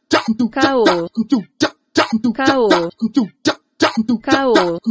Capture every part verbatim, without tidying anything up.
Caô. Caô. Caô.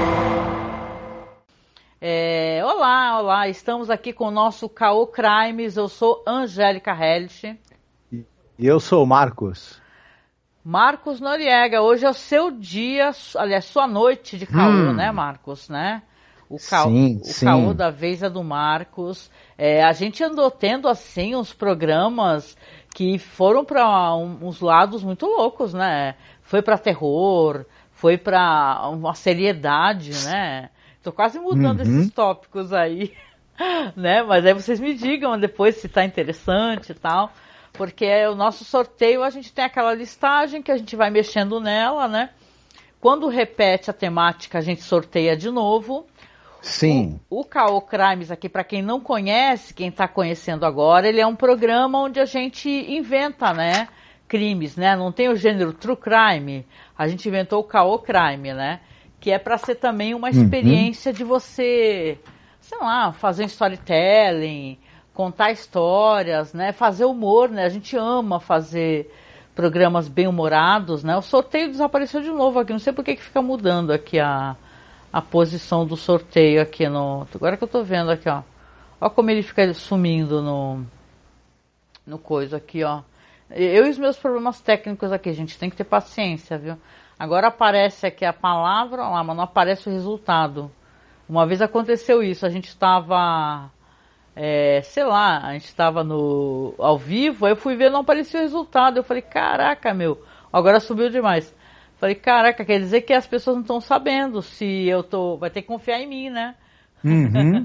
É, olá, olá, estamos aqui com o nosso Caô Crimes. Eu sou Angélica Hellish. E eu sou o Marcos. Marcos Noriega, hoje é o seu dia, aliás, sua noite de caô, hum. né, Marcos, né? O caô, sim, o sim. caô da vez é do Marcos. É, a gente andou tendo, assim, uns programas que foram para um, uns lados muito loucos, né? Foi para terror, foi para uma seriedade, né? Tô quase mudando uhum. esses tópicos aí, né? Mas aí vocês me digam depois se tá interessante e tal. Porque o nosso sorteio, a gente tem aquela listagem que a gente vai mexendo nela, né? Quando repete a temática, a gente sorteia de novo. Sim. O, o Caô Crimes aqui, para quem não conhece, quem está conhecendo agora, ele é um programa onde a gente inventa, né? Crimes, né? Não tem o gênero True Crime. A gente inventou o Caô Crime, né? Que é para ser também uma experiência uhum. de você, sei lá, fazer um storytelling, contar histórias, né? Fazer humor, né? A gente ama fazer programas bem-humorados, né? O sorteio desapareceu de novo aqui. Não sei por que que fica mudando aqui a, a posição do sorteio aqui no... Agora que eu tô vendo aqui, ó. Ó como ele fica sumindo no... No coisa aqui, ó. Eu e os meus problemas técnicos aqui, gente. Tem que ter paciência, viu? Agora aparece aqui a palavra, lá, mas não aparece o resultado. Uma vez aconteceu isso. A gente estava... É, sei lá, a gente estava no ao vivo, aí eu fui ver, não aparecia o resultado. Eu falei, caraca, meu, agora subiu demais. Falei, caraca, quer dizer que as pessoas não estão sabendo se eu tô. Vai ter que confiar em mim, né? Uhum.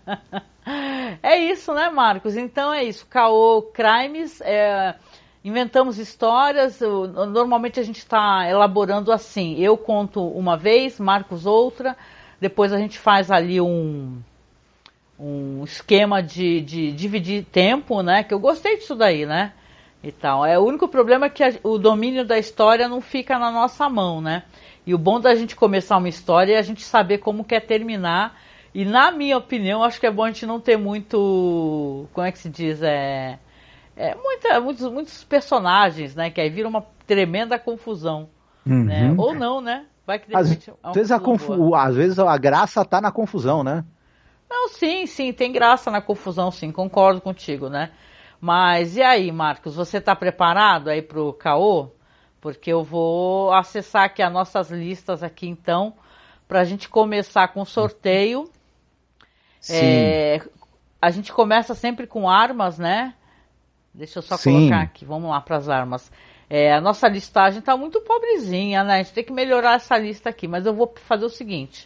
É isso, né, Marcos? Então é isso. Caô Crimes, é, inventamos histórias. Normalmente a gente está elaborando assim. Eu conto uma vez, Marcos outra. Depois a gente faz ali um. um esquema de, de dividir tempo, né? Que eu gostei disso daí, né? E tal. É, o único problema é que a, o domínio da história não fica na nossa mão, né? E o bom da gente começar uma história é a gente saber como quer terminar. E na minha opinião, acho que é bom a gente não ter muito... Como é que se diz? É, é muita, muitos, muitos personagens, né? Que aí vira uma tremenda confusão. Uhum. Né? Ou não, né? Vai que de às, repente é uma vezes a confu... às vezes a graça tá na confusão, né? Não, sim, sim, tem graça na confusão, sim, concordo contigo, né? Mas e aí, Marcos, você está preparado aí para o caô? Porque eu vou acessar aqui as nossas listas aqui, então, para a gente começar com o sorteio. Sim. É, a gente começa sempre com armas, né? Deixa eu só sim. colocar aqui, vamos lá para as armas. É, a nossa listagem está muito pobrezinha, né? A gente tem que melhorar essa lista aqui, mas eu vou fazer o seguinte...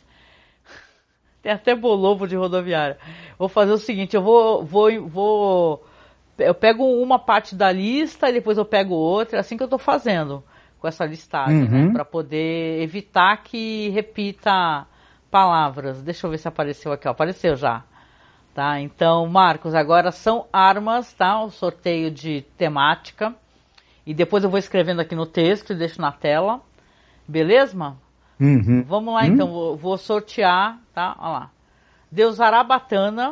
Tem até bolovo de rodoviária. Vou fazer o seguinte, eu vou, vou, vou, eu pego uma parte da lista e depois eu pego outra, é assim que eu tô fazendo com essa listagem, uhum. né? Para poder evitar que repita palavras. Deixa eu ver se apareceu aqui, ó. Apareceu já. Tá? Então, Marcos, agora são armas, tá? O sorteio de temática. E depois eu vou escrevendo aqui no texto e deixo na tela. Beleza? Uhum. Vamos lá, então, vou, vou sortear, tá? Olha lá. Deu Zarabatana.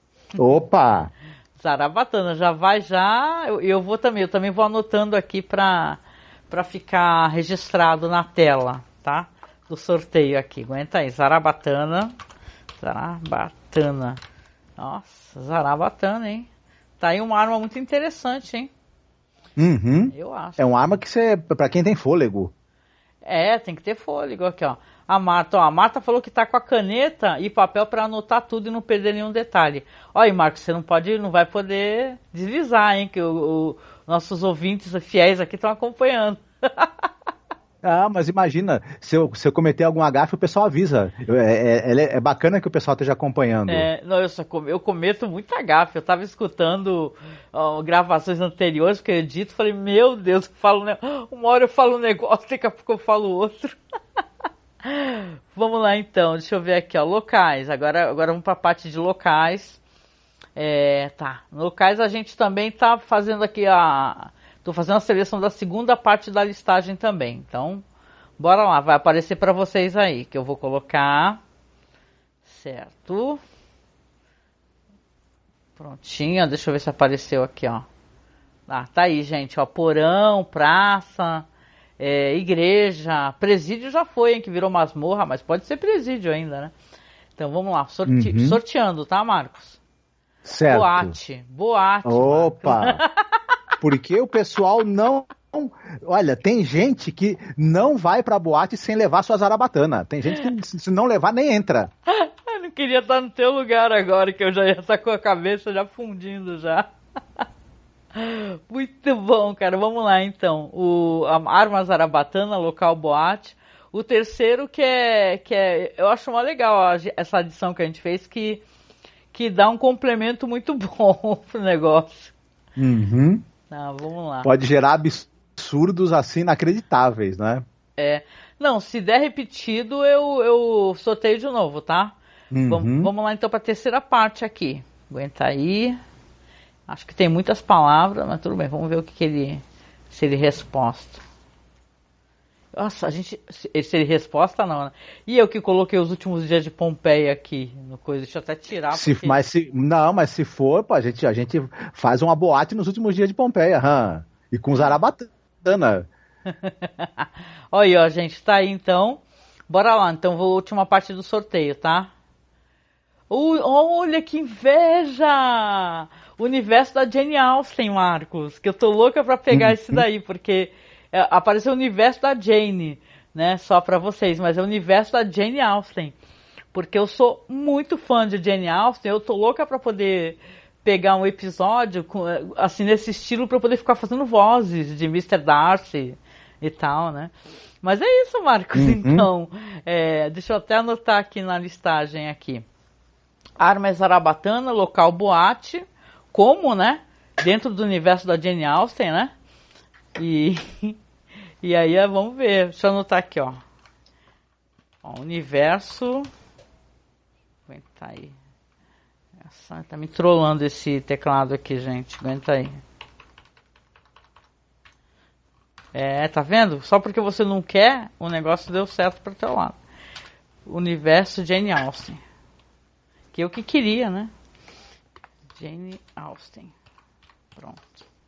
Opa! Zarabatana, já vai já. Eu, eu vou também, eu também vou anotando aqui para para ficar registrado na tela, tá? Do sorteio aqui. Aguenta aí, Zarabatana. Zarabatana. Nossa, Zarabatana, hein? Tá aí uma arma muito interessante, hein? Uhum. Eu acho. É uma arma que você, para quem tem fôlego. É, tem que ter fôlego aqui, ó. A Marta, ó, a Marta falou que tá com a caneta e papel para anotar tudo e não perder nenhum detalhe. Olha aí, Marcos, você não pode, não vai poder deslizar, hein, que o, o nossos ouvintes fiéis aqui estão acompanhando. Ah, mas imagina, se eu, se eu cometer algum agafe, o pessoal avisa. É, é, é bacana que o pessoal esteja acompanhando. É, não, eu, só com, eu cometo muita gafe. Eu tava escutando ó, gravações anteriores que eu edito, falei, meu Deus, eu falo, uma hora eu falo um negócio, daqui a pouco eu falo outro. Vamos lá então, deixa eu ver aqui, ó, locais. Agora, agora vamos para a parte de locais. É, tá, locais a gente também tá fazendo aqui a... Tô fazendo a seleção da segunda parte da listagem também. Então, bora lá, vai aparecer para vocês aí, que eu vou colocar. Certo. Prontinho, deixa eu ver se apareceu aqui, ó. Ah, tá aí, gente, ó, porão, praça, é, igreja, presídio já foi, hein, que virou masmorra, mas pode ser presídio ainda, né? Então vamos lá, sorte... uhum. sorteando, tá, Marcos? Certo. Boate, boate. Opa! Porque o pessoal não... Olha, tem gente que não vai pra boate sem levar sua zarabatana. Tem gente que se não levar nem entra. Eu não queria estar no teu lugar agora, que eu já ia estar com a cabeça já fundindo já. Muito bom, cara. Vamos lá, então. O, a Arma Zarabatana, local boate. O terceiro que é, que é... Eu acho mó legal a, essa adição que a gente fez, que, que dá um complemento muito bom pro negócio. Uhum. Ah, vamos lá. Pode gerar absurdos assim inacreditáveis, né? É. Não, se der repetido, eu, eu sorteio de novo, tá? Uhum. Vamos, vamos lá, então, pra terceira parte aqui. Aguenta aí. Acho que tem muitas palavras, mas tudo bem. Vamos ver o que, que ele... Se ele resposta. Nossa, a gente... Se, se ele resposta, não, né? E eu que coloquei os últimos dias de Pompeia aqui no coisa. Deixa eu até tirar. Se, porque... mas se, não, mas se for, pô, a, gente, a gente faz uma boate nos últimos dias de Pompeia. Hum, e com Zarabatana. Olha aí, ó, gente. Tá aí, então. Bora lá. Então, vou a última parte do sorteio, tá? Uh, olha que inveja! O universo da Jane Austen, Marcos, que eu tô louca pra pegar esse daí, porque é, apareceu o universo da Jane, né, só pra vocês, mas é o universo da Jane Austen, porque eu sou muito fã de Jane Austen, eu tô louca pra poder pegar um episódio, com, assim, nesse estilo, pra poder ficar fazendo vozes de mister Darcy e tal, né. Mas é isso, Marcos, uhum. Então, é, deixa eu até anotar aqui na listagem aqui. Arma Zarabatana, local boate, como, né? Dentro do universo da Jane Austen, né? E, e aí, vamos ver. Deixa eu anotar aqui, ó. Ó, universo... Aguenta aí. Essa, tá me trollando esse teclado aqui, gente. Aguenta aí. É, tá vendo? Só porque você não quer, o negócio deu certo pro teu lado. Universo Jane Austen. Que eu que queria, né? Jane Austen. Pronto.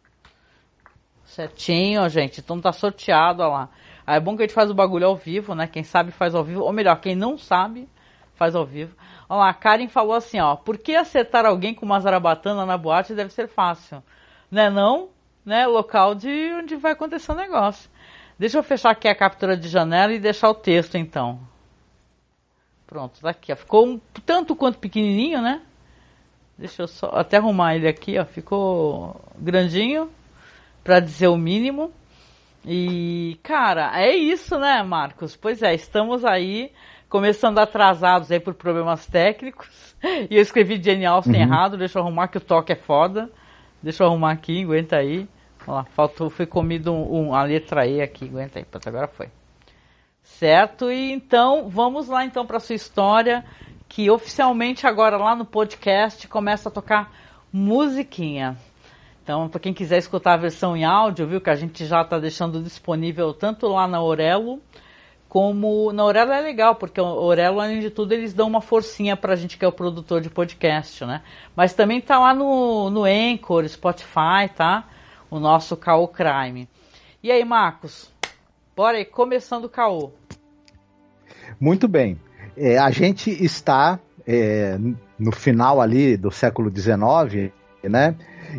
Certinho, gente. Então tá sorteado, ó lá. Aí é bom que a gente faz o bagulho ao vivo, né? Quem sabe faz ao vivo. Ou melhor, quem não sabe faz ao vivo. Ó lá, a Karen falou assim, ó. Por que acertar alguém com uma zarabatana na boate deve ser fácil? Né não? Né? Local de onde vai acontecer o negócio. Deixa eu fechar aqui a captura de janela e deixar o texto, então. Pronto, tá aqui, ó. Ficou um tanto quanto pequenininho, né? Deixa eu só até arrumar ele aqui, ó. Ficou grandinho, pra dizer o mínimo. E, cara, é isso, né, Marcos? Pois é, estamos aí, começando atrasados aí por problemas técnicos. E eu escrevi Jane Austen uhum. errado, deixa eu arrumar que o toque é foda. Deixa eu arrumar aqui, aguenta aí. Olha lá, faltou, foi comido um, um, a letra E aqui, aguenta aí, pronto, agora foi. Certo? E então, vamos lá então para a sua história, que oficialmente agora lá no podcast começa a tocar musiquinha. Então, para quem quiser escutar a versão em áudio, viu, que a gente já está deixando disponível tanto lá na Orelo, como... Na Orelo é legal, porque a Orelo, além de tudo, eles dão uma forcinha para a gente que é o produtor de podcast, né? Mas também tá lá no, no Anchor, Spotify, tá? O nosso Caô Crime. E aí, Marcos? Bora aí, começando o caô. Muito bem. É, a gente está é, no final ali do século dezenove, né?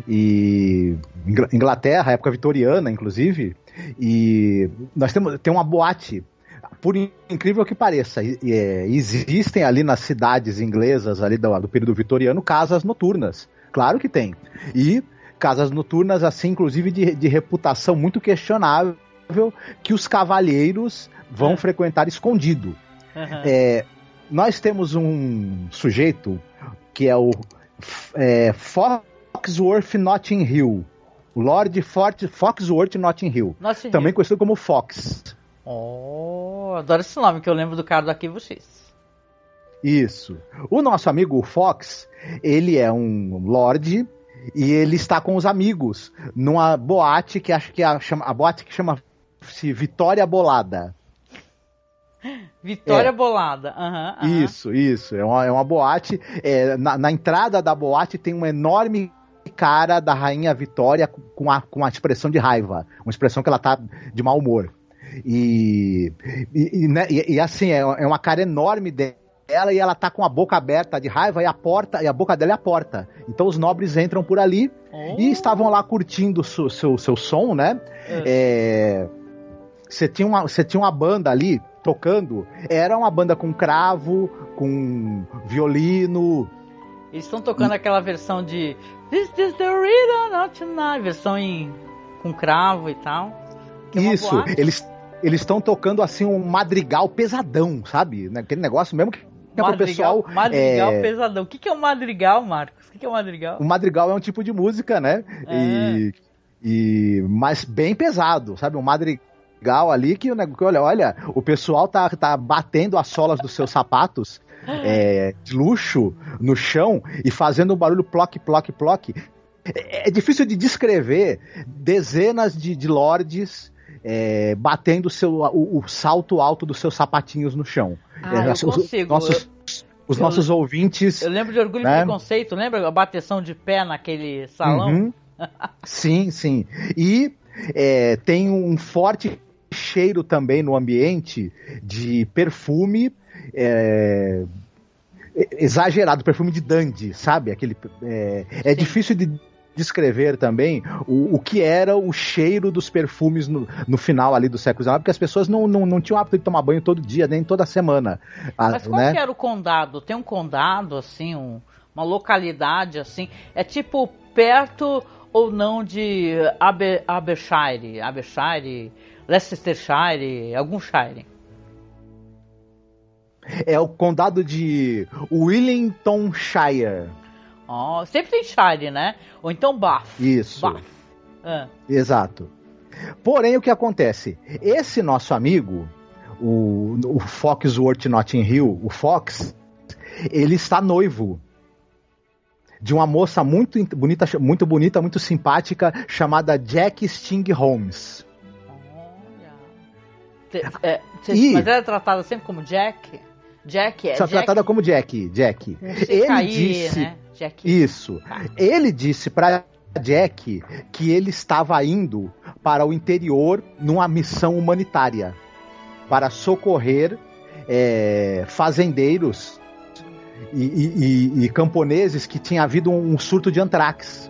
E Inglaterra, época vitoriana, inclusive, e nós temos tem uma boate, por incrível que pareça, é, existem ali nas cidades inglesas ali do, do período vitoriano casas noturnas. Claro que tem. E casas noturnas, assim, inclusive de, de reputação muito questionável, que os cavalheiros vão é. frequentar escondido. Uhum. É, nós temos um sujeito que é o é, Foxworth Notting Hill, Lord Fort, Foxworth Notting Hill, Notting também Hill. Conhecido como Fox. Oh, adoro esse nome, que eu lembro do cara do Arquivo X. Isso. O nosso amigo Fox, ele é um lord e ele está com os amigos numa boate que acho que é a, chama, a boate que chama-se Vitória Bolada. Vitória é. Bolada. Uhum, uhum. Isso, isso. É uma, é uma boate. É, na, na entrada da boate tem um enorme cara da Rainha Vitória com a, com a expressão de raiva, uma expressão que ela tá de mau humor. E, e, e, né, e, e assim, é, é uma cara enorme dela e ela tá com a boca aberta de raiva e a porta, e a boca dela é a porta. Então os nobres entram por ali oh. e estavam lá curtindo o seu, seu, seu som, né? É. Você é, tinha, uma, você tinha uma banda ali tocando, era uma banda com cravo, com violino. Eles estão tocando e... aquela versão de This is the rhythm of tonight, versão em, com cravo e tal. Isso, é eles eles estão tocando assim um madrigal pesadão, sabe? Aquele negócio mesmo que é pro pessoal. Madrigal é... pesadão. O que, que é um madrigal, Marcos? O que, que é um madrigal? O madrigal é um tipo de música, né? É. E, e mas bem pesado, sabe? Um madrigal ali que, olha, olha, o pessoal tá, tá batendo as solas dos seus sapatos é, de luxo no chão e fazendo um barulho ploc, ploc, ploc. É, é difícil de descrever dezenas de, de lords É, batendo seu, o, o salto alto dos seus sapatinhos no chão. Ah, é, eu os, consigo. Nossos, eu, os eu, nossos ouvintes... Eu lembro de Orgulho né? e Preconceito, lembra a bateção de pé naquele salão? Uhum. Sim, sim. E é, tem um forte cheiro também no ambiente de perfume é, exagerado, perfume de dandy, sabe? Aquele, é, é difícil de descrever também o, o que era o cheiro dos perfumes no, no final ali do século dezenove, porque as pessoas não, não, não tinham o hábito de tomar banho todo dia, nem toda semana. Mas qual né? que era o condado? Tem um condado, assim, um, uma localidade, assim, é tipo perto ou não de Aber, Abershire, Abershire, Leicestershire, algum shire? É o condado de Wellingtonshire. Oh, sempre tem Shire, né? Ou então Bath. Isso. Bath. Ah. Exato. Porém, o que acontece? Esse nosso amigo, o, o Foxworth Notting Hill, o Fox, ele está noivo de uma moça muito bonita, muito bonita, muito simpática, chamada Jack Sting Holmes. Olha. Cê, é, cê, e, mas ela é tratada sempre como Jack? Jack é. Só Jack... tratada como Jack. Jack. Ele cair, disse. Né? Jack. Isso. Ele disse para Jack que ele estava indo para o interior numa missão humanitária para socorrer é, fazendeiros e, e, e, e camponeses que tinha havido um surto de antrax.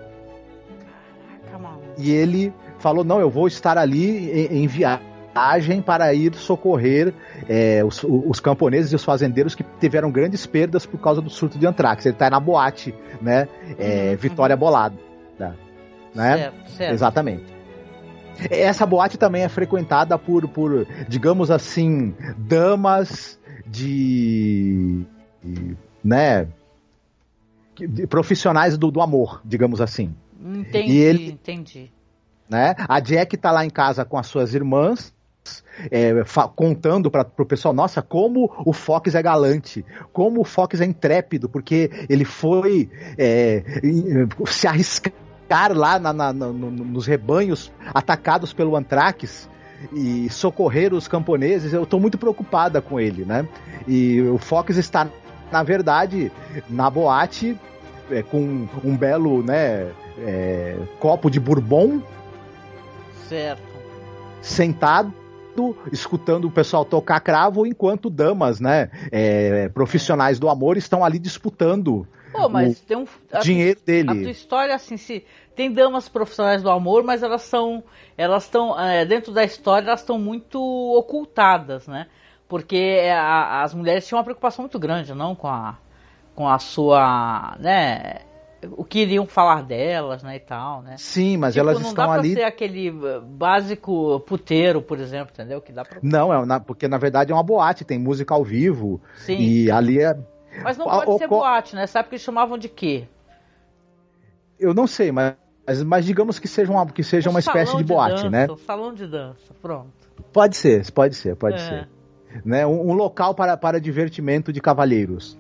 E ele falou, não, eu vou estar ali em, em viagem para ir socorrer é, os, os camponeses e os fazendeiros que tiveram grandes perdas por causa do surto de antrax. Ele está na boate, né? É, uhum, Vitória uhum. Bolada. Né? Certo, certo. Exatamente. Essa boate também é frequentada por, por digamos assim, damas de, de né, de profissionais do, do amor, digamos assim. Entendi, e ele, entendi. Né, a Jack tá lá em casa com as suas irmãs, é, fa- contando para o pessoal, nossa, como o Fox é galante, como o Fox é intrépido, porque ele foi é, se arriscar lá na, na, na, no, nos rebanhos atacados pelo antrax e socorrer os camponeses. Eu estou muito preocupada com ele, né? E o Fox está, na verdade, na boate é, com um belo, né, é, copo de bourbon, certo, sentado, escutando o pessoal tocar cravo, enquanto damas, né, é, profissionais do amor estão ali disputando Pô, mas o tem um, a dinheiro tu, dele. A tua história, assim, se tem damas profissionais do amor, mas elas são, elas estão, é, dentro da história, elas estão muito ocultadas, né? Porque a, as mulheres tinham uma preocupação muito grande, não, com a, com a sua, né, o que iriam falar delas, né, e tal, né? Sim, mas tipo, elas não estão dá pra ali... ser aquele básico puteiro, por exemplo, entendeu? Que dá pra... Não, é na, porque na verdade é uma boate, tem música ao vivo. Sim. E ali é... Mas não pode o, ser o, boate, né? Nessa época eles chamavam de quê? Eu não sei, mas, mas digamos que seja uma, que seja um uma espécie de, de boate, dança, né? Um salão de dança, pronto. Pode ser, pode ser, pode é. ser. Né? Um, um local para, para divertimento de cavalheiros.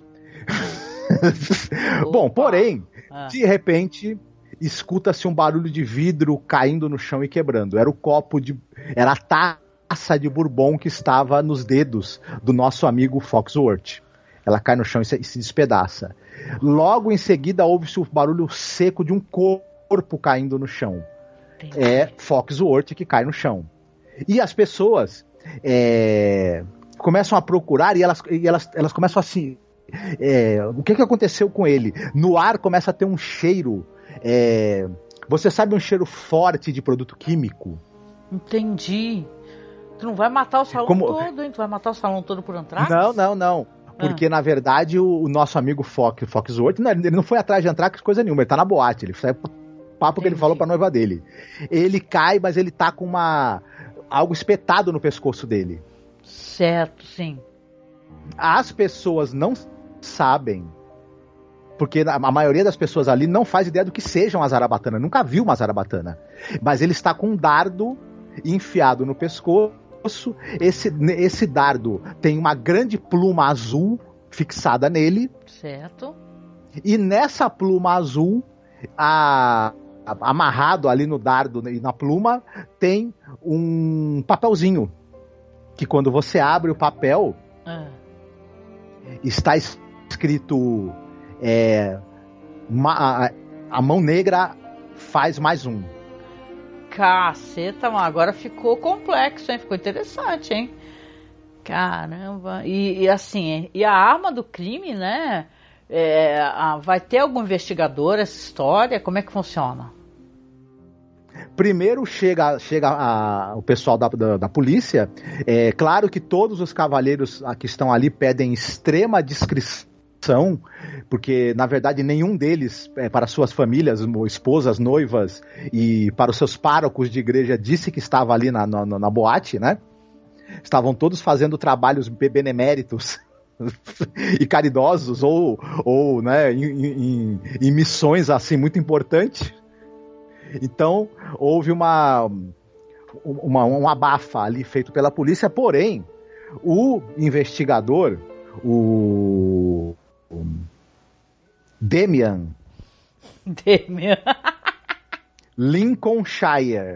Bom, porém, ah. de repente, escuta-se um barulho de vidro caindo no chão e quebrando. Era o copo de... Era a taça de bourbon que estava nos dedos do nosso amigo Foxworth. ela cai no chão e se, e se despedaça. Logo em seguida, ouve-se o barulho seco de um corpo caindo no chão. Entendi. É Foxworth que cai no chão. E as pessoas é, começam a procurar e elas, e elas, elas começam assim... É, o que, que aconteceu com ele? No ar começa a ter um cheiro... É, você sabe um cheiro forte de produto químico? Entendi. Tu não vai matar o salão Como... todo, hein? Tu vai matar o salão todo por Anthrax? Não, não, não. Porque, ah. na verdade, o, o nosso amigo Fox, Foxworth, não, ele não foi atrás de Anthrax coisa nenhuma, ele tá na boate, ele sai papo Entendi. Que ele falou pra noiva dele. Ele cai, mas ele tá com uma algo espetado no pescoço dele. Certo, sim. As pessoas não sabem, porque a maioria das pessoas ali não faz ideia do que seja uma zarabatana, nunca viu uma zarabatana. Mas ele está com um dardo enfiado no pescoço, esse, esse dardo tem uma grande pluma azul fixada nele. Certo. E nessa pluma azul, a, a, amarrado ali no dardo e na pluma, tem um papelzinho, que quando você abre o papel, ah. está escrito é, uma, a, a mão negra faz mais um. Caceta, mano, agora ficou complexo, hein? Ficou interessante, hein? Caramba. E, e assim, e a arma do crime, né? É, a, vai ter algum investigador essa história? Como é que funciona? Primeiro chega, chega a, o pessoal da, da, da polícia. É claro que todos os cavalheiros que estão ali pedem extrema discrição, porque na verdade nenhum deles, é, para suas famílias, esposas, noivas e para os seus párocos de igreja, disse que estava ali na, na, na boate, né? Estavam todos fazendo trabalhos beneméritos e caridosos ou, ou né, em, em, em missões assim muito importantes. Então houve uma, uma um abafa ali feito pela polícia, porém o investigador, o Damian Damian Lincolnshire.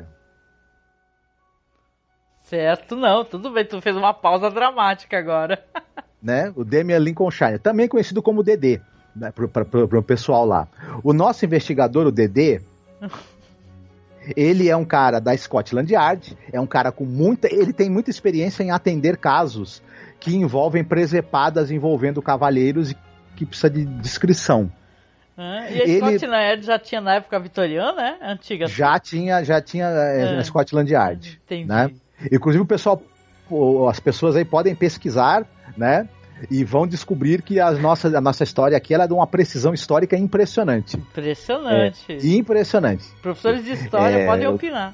Certo, não, tudo bem, tu fez uma pausa dramática agora. Né? O Damian Lincolnshire, também conhecido como Dedê, né, para o pessoal lá. O nosso investigador, o Dedê, ele é um cara da Scotland Yard, é um cara com muita... Ele tem muita experiência em atender casos que envolvem presepadas envolvendo cavalheiros e que precisa de descrição. Ah, e a ele, Scotland Yard já tinha na época vitoriana, né? Antiga. Já tinha, já tinha é, na Scotland Yard. Entendi. Né? Inclusive o pessoal, as pessoas aí podem pesquisar, né? E vão descobrir que a nossa, a nossa história aqui ela é de uma precisão histórica impressionante. Impressionante. É, impressionante. Professores de história é, podem opinar.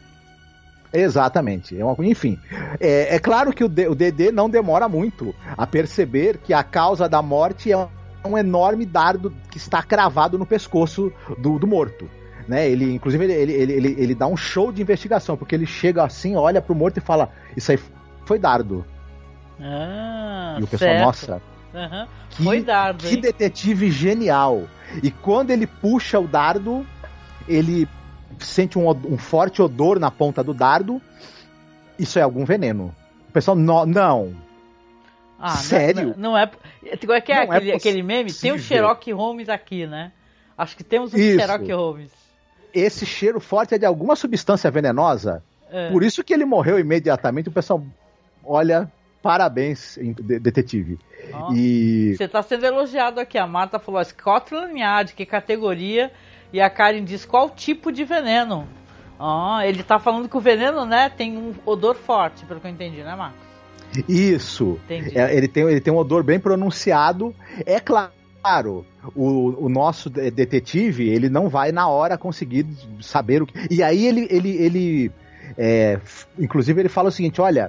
Exatamente. É uma, enfim, é, é claro que o, D, o Dedê não demora muito a perceber que a causa da morte é um enorme dardo que está cravado no pescoço do, do morto. Né? Ele, inclusive, ele, ele, ele, ele dá um show de investigação, porque ele chega assim, olha pro morto e fala: isso aí foi dardo. Ah, e o pessoal, certo. nossa, uhum. que, foi dardo, que detetive genial. E quando ele puxa o dardo, ele sente um, um forte odor na ponta do dardo. Isso é algum veneno. O pessoal, no, não. Ah, sério? Não, não é. Qual é que é, aquele, é aquele meme? Tem o Sherlock Holmes aqui, né? Acho que temos um isso. Sherlock Holmes. Esse cheiro forte é de alguma substância venenosa. É. Por isso que ele morreu imediatamente. O pessoal, olha, parabéns, detetive. Oh, e... Você está sendo elogiado aqui. A Marta falou Scotland Yard, que categoria? E a Karen diz qual tipo de veneno. Oh, ele está falando que o veneno, né, tem um odor forte, pelo que eu entendi, né, Marcos? Isso. É, ele, tem, ele tem um odor bem pronunciado. É claro, o, o nosso detetive, ele não vai na hora conseguir saber o que... E aí ele, ele, ele é, inclusive ele fala o seguinte, olha,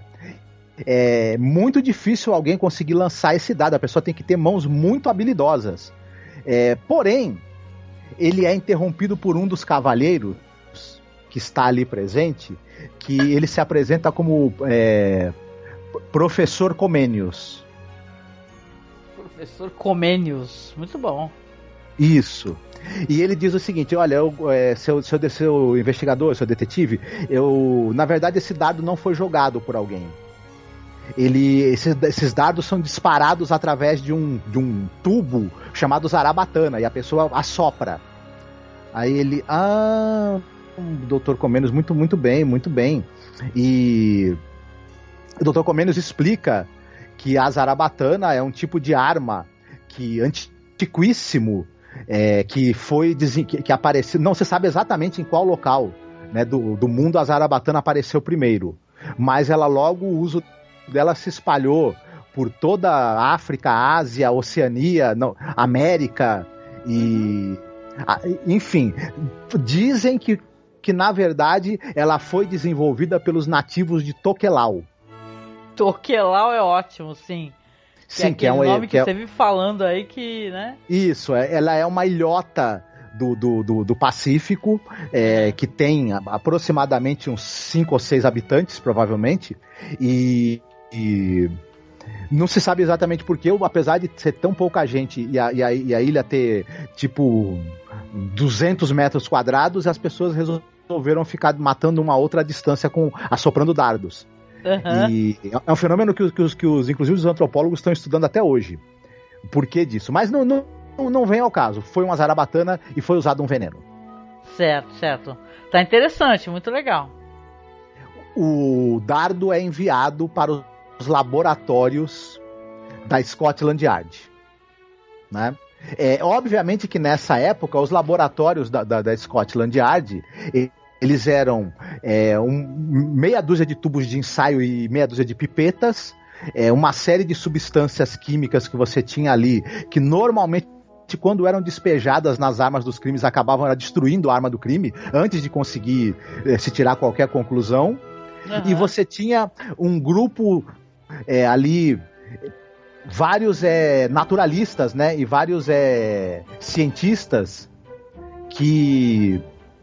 é muito difícil alguém conseguir lançar esse dado, a pessoa tem que ter mãos muito habilidosas. É, porém, ele é interrompido por um dos cavalheiros que está ali presente, que ele se apresenta como é, Professor Comenius. Professor Comenius, muito bom. Isso. E ele diz o seguinte, olha, eu, é, seu, seu, seu investigador, seu detetive, eu, na verdade esse dado não foi jogado por alguém. ele, esses, esses dardos são disparados através de um, de um tubo chamado zarabatana, e a pessoa assopra. Aí ele, ah, doutor Comênios, muito, muito bem, muito bem. E o doutor Comênios explica que a zarabatana é um tipo de arma que antiquíssimo, é, que foi que, que apareceu, não se sabe exatamente em qual local, né, do, do mundo a zarabatana apareceu primeiro, mas ela logo, o uso dela se espalhou por toda a África, Ásia, Oceania, não, América e enfim, dizem que, que na verdade ela foi desenvolvida pelos nativos de Tokelau. Tokelau é ótimo, sim. Sim, que, que é um nome que, que é... você vive falando aí que, né? Isso, ela é uma ilhota do, do, do, do Pacífico, é, que tem aproximadamente uns cinco ou seis habitantes, provavelmente, e, e não se sabe exatamente porquê, apesar de ser tão pouca gente e a, e a, e a ilha ter, tipo, duzentos metros quadrados, as pessoas resolveram ficar matando uma outra à distância, com, assoprando dardos. Uhum. E é um fenômeno que, que, os, que os, inclusive os antropólogos estão estudando até hoje. O porquê disso. Mas não, não, não vem ao caso. Foi uma zarabatana e foi usado um veneno. Certo, certo. Tá interessante, muito legal. O dardo é enviado para os laboratórios da Scotland Yard, né? É, obviamente que nessa época os laboratórios da, da, da Scotland Yard, eles eram é, um, meia dúzia de tubos de ensaio e meia dúzia de pipetas, é, uma série de substâncias químicas que você tinha ali, que normalmente, quando eram despejadas nas armas dos crimes, acabavam destruindo a arma do crime, antes de conseguir é, se tirar qualquer conclusão. Uhum. E você tinha um grupo é, ali, vários é, naturalistas, né, e vários é, cientistas que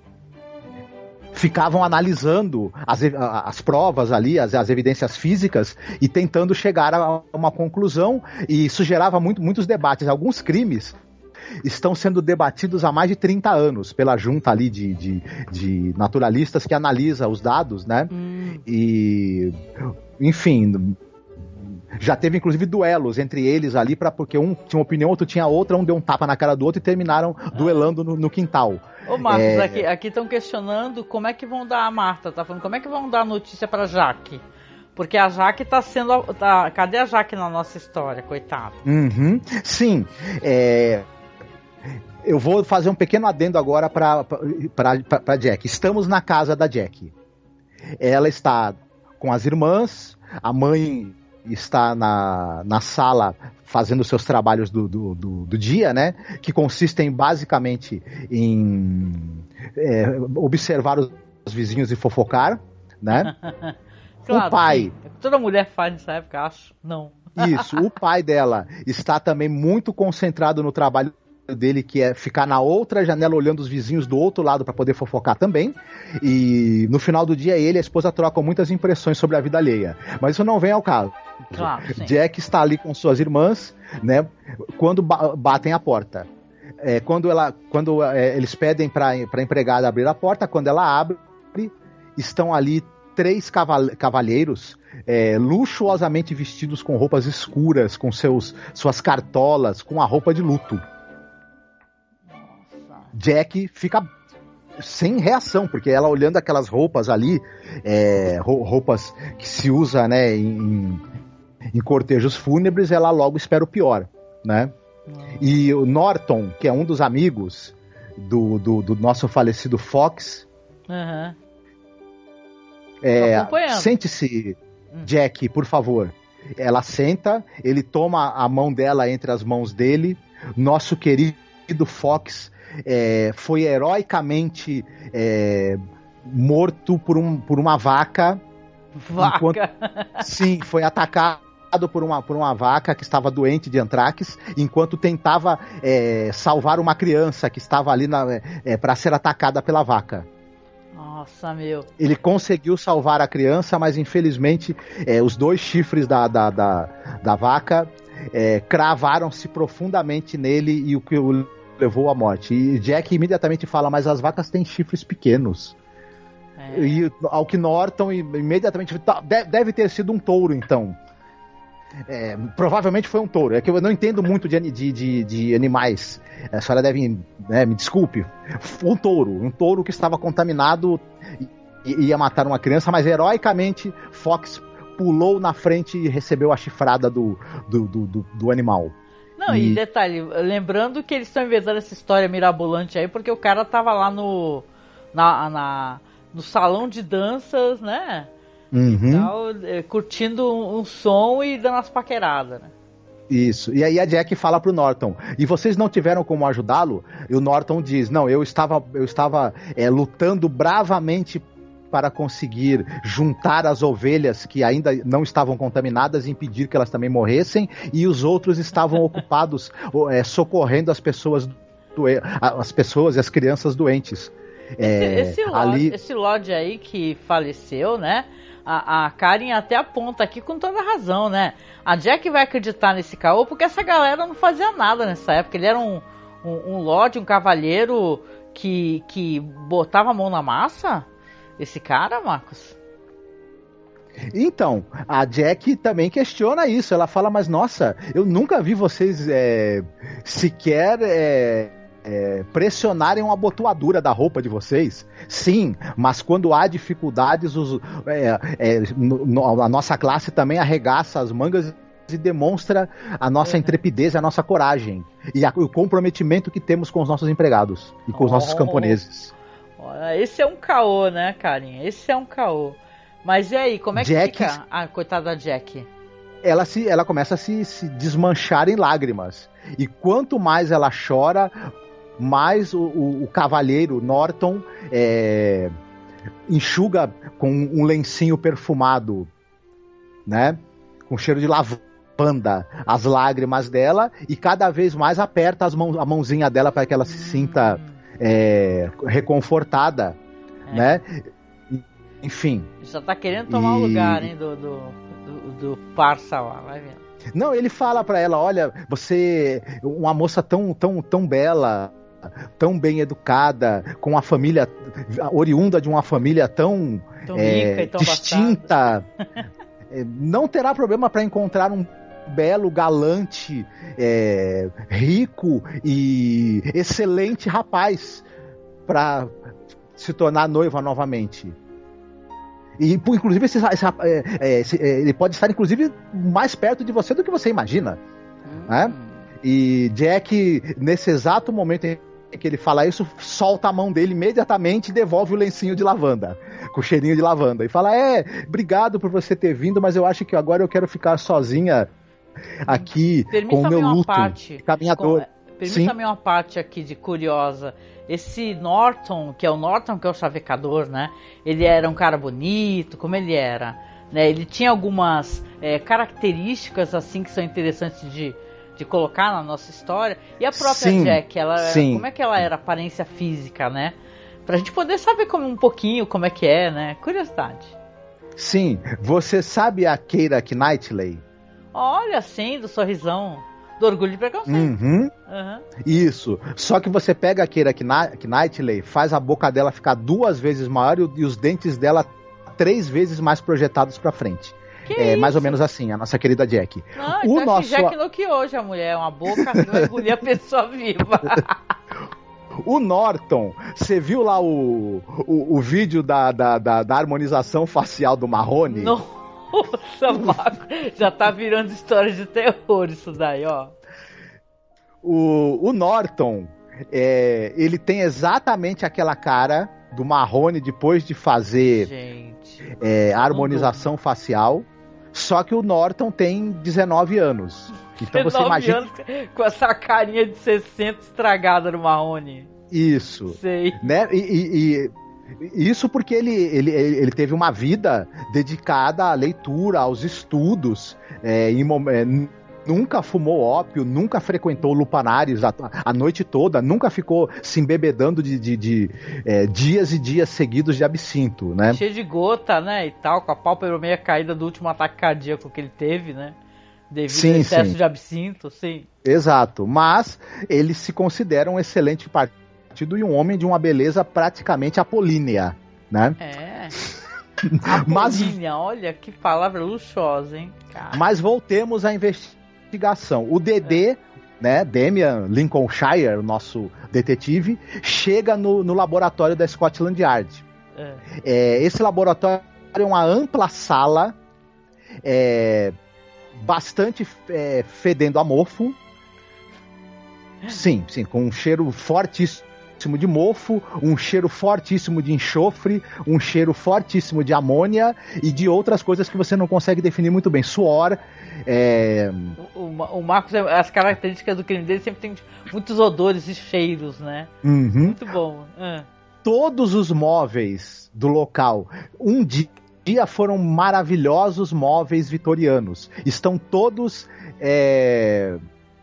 ficavam analisando as, as provas ali, as, as evidências físicas, e tentando chegar a uma conclusão, e isso gerava muito, muitos debates. Alguns crimes estão sendo debatidos há mais de trinta anos pela junta ali de, de, de naturalistas que analisa os dados, né? Hum. E, enfim, já teve inclusive duelos entre eles ali, pra, porque um tinha uma opinião, outro tinha outra, um deu um tapa na cara do outro e terminaram ah. duelando no, no quintal. Ô Marcos, é... aqui estão questionando como é que vão dar, a Marta tá falando, como é que vão dar a notícia pra Jaque? Porque a Jaque tá sendo... Tá, cadê a Jaque na nossa história, coitada? Uhum. Sim, é... eu vou fazer um pequeno adendo agora para para Jack. Estamos na casa da Jack. Ela está com as irmãs, a mãe está na, na sala fazendo seus trabalhos do, do, do, do dia, né? Que consistem basicamente em é, observar os vizinhos e fofocar, né? Claro, o pai... Sim. Toda mulher faz nessa época, acho. Não. Isso, o pai dela está também muito concentrado no trabalho dele, que é ficar na outra janela olhando os vizinhos do outro lado para poder fofocar também. E no final do dia ele e a esposa trocam muitas impressões sobre a vida alheia, mas isso não vem ao caso. Claro, Jack está ali com suas irmãs, né, quando ba- batem a porta. É, quando ela, quando é, eles pedem para a empregada abrir a porta, quando ela abre, estão ali três caval- cavalheiros é, luxuosamente vestidos com roupas escuras, com seus, suas cartolas, com a roupa de luto. Jack fica sem reação, porque ela olhando aquelas roupas ali, é, roupas que se usa, né, em, em cortejos fúnebres, ela logo espera o pior, né? E o Norton, que é um dos amigos do, do, do nosso falecido Fox, uhum. é, sente-se, hum. Jack, por favor. Ela senta, ele toma a mão dela entre as mãos dele. Nosso querido Fox É, foi heroicamente é, morto por, um, por uma vaca. Vaca? Enquanto, sim, foi atacado por uma, por uma vaca que estava doente de antrax, enquanto tentava é, salvar uma criança que estava ali é, para ser atacada pela vaca. Nossa, meu. Ele conseguiu salvar a criança, mas infelizmente é, os dois chifres da, da, da, da vaca é, cravaram-se profundamente nele, e o que o levou à morte. E Jack imediatamente fala, mas as vacas têm chifres pequenos. É. E ao que Norton imediatamente deve ter sido um touro, então. É, provavelmente foi um touro. É que eu não entendo muito de, de, de, de animais. A senhora deve, né, me desculpe. Um touro. Um touro que estava contaminado e ia matar uma criança, mas heroicamente Fox pulou na frente e recebeu a chifrada do, do, do, do, do animal. Não, e... e detalhe, lembrando que eles estão inventando essa história mirabolante aí, porque o cara tava lá no, na, na, no salão de danças, né? Uhum. Tal, curtindo um, um som e dando umas paqueradas, né? Isso, e aí a Jack fala pro Norton, e vocês não tiveram como ajudá-lo? E o Norton diz, não, eu estava, eu estava é, lutando bravamente para conseguir juntar as ovelhas que ainda não estavam contaminadas e impedir que elas também morressem, e os outros estavam ocupados é, socorrendo as pessoas, doen- as pessoas e as crianças doentes. É, esse, esse, Lodge, ali... esse Lodge aí que faleceu, né? A, a Karen até aponta aqui com toda razão, né? A Jack vai acreditar nesse caô porque essa galera não fazia nada nessa época. Ele era um, um, um Lodge, um cavalheiro que, que botava a mão na massa. Esse cara, Marcos? Então, a Jack também questiona isso. Ela fala, mas nossa, eu nunca vi vocês é, sequer é, é, pressionarem uma abotoadura da roupa de vocês. Sim, mas quando há dificuldades, os, é, é, no, a nossa classe também arregaça as mangas e demonstra a nossa uhum. intrepidez, a nossa coragem e a, o comprometimento que temos com os nossos empregados e com oh. os nossos camponeses. Esse é um caô, né, carinha? Esse é um caô. Mas e aí, como é que Jack, fica a coitada da Jack? Ela, se, ela começa a se, se desmanchar em lágrimas. E quanto mais ela chora, mais o, o, o cavalheiro Norton é, enxuga com um lencinho perfumado, né? Com cheiro de lavanda as lágrimas dela e cada vez mais aperta as mãos, a mãozinha dela para que ela se sinta... É, reconfortada, é. né? Enfim. Já tá querendo tomar o e... lugar, hein, do, do, do, do parça lá, vai vendo. Não, ele fala pra ela, olha, você, uma moça tão, tão, tão bela, tão bem educada, com uma família, oriunda de uma família tão, tão é, rica e tão distinta, não terá problema para encontrar um belo, galante, é, rico e excelente rapaz para se tornar noiva novamente. E, inclusive, esse, esse, é, esse, ele pode estar, inclusive, mais perto de você do que você imagina. Hum. Né? E Jack, nesse exato momento em que ele fala isso, solta a mão dele imediatamente e devolve o lencinho de lavanda, com o cheirinho de lavanda. E fala, é, obrigado por você ter vindo, mas eu acho que agora eu quero ficar sozinha aqui com o meu luto parte, caminhador. Permita-me uma parte aqui de curiosa. Esse Norton, que é o Norton, que é o chavecador, né? Ele era um cara bonito, como ele era, né? Ele tinha algumas é, características assim que são interessantes de, de colocar na nossa história. E a própria sim, Jack, ela, sim. como é que ela era, a aparência física, né? Pra gente poder saber como, um pouquinho como é que é, né? Curiosidade. Sim, você sabe a Keira Knightley? Olha, sim, do sorrisão, do orgulho de preconceito. Uhum. Uhum. Isso, só que você pega a Keira Knightley, faz a boca dela ficar duas vezes maior e, e os dentes dela três vezes mais projetados pra frente. Que é isso? Mais ou menos assim, a nossa querida Jack. Não, o então nosso... Jack noqueou hoje a mulher, uma boca que vai engolir a pessoa viva. O Norton, você viu lá o, o, o vídeo da, da, da, da harmonização facial do Marrone? Não. Nossa, Marco, já tá virando história de terror isso daí, ó. O, o Norton, é, ele tem exatamente aquela cara do Marrone depois de fazer Gente, é, a harmonização facial, só que o Norton tem dezenove anos. Então você imagina... anos com essa carinha de sessenta estragada no Marrone. Isso. Sei. Né? E... e, e isso porque ele, ele, ele teve uma vida dedicada à leitura, aos estudos, é, em, é, nunca fumou ópio, nunca frequentou lupanários a, a noite toda, nunca ficou se embebedando de, de, de é, dias e dias seguidos de absinto, né? Cheio de gota, né, e tal, com a pálpebra meio caída do último ataque cardíaco que ele teve, né? Devido sim, ao excesso sim. de absinto, sim. Exato, mas ele se considera um excelente partido e um homem de uma beleza praticamente apolínea, né? É. Apolínia, mas, olha que palavra luxuosa, hein? Cara. Mas voltemos à investigação. O Dedê, é. né, Damian Lincolnshire, o nosso detetive, chega no, no laboratório da Scotland Yard. É. É, esse laboratório é uma ampla sala, é, bastante é, fedendo a mofo. Sim, sim, com um cheiro fortíssimo de mofo, um cheiro fortíssimo de enxofre, um cheiro fortíssimo de amônia e de outras coisas que você não consegue definir muito bem. Suor. É... O, o, o Marcos, as características do crime dele sempre tem muitos odores e cheiros, né? Uhum. Muito bom. Ah. Todos os móveis do local, um dia foram maravilhosos móveis vitorianos. Estão todos é...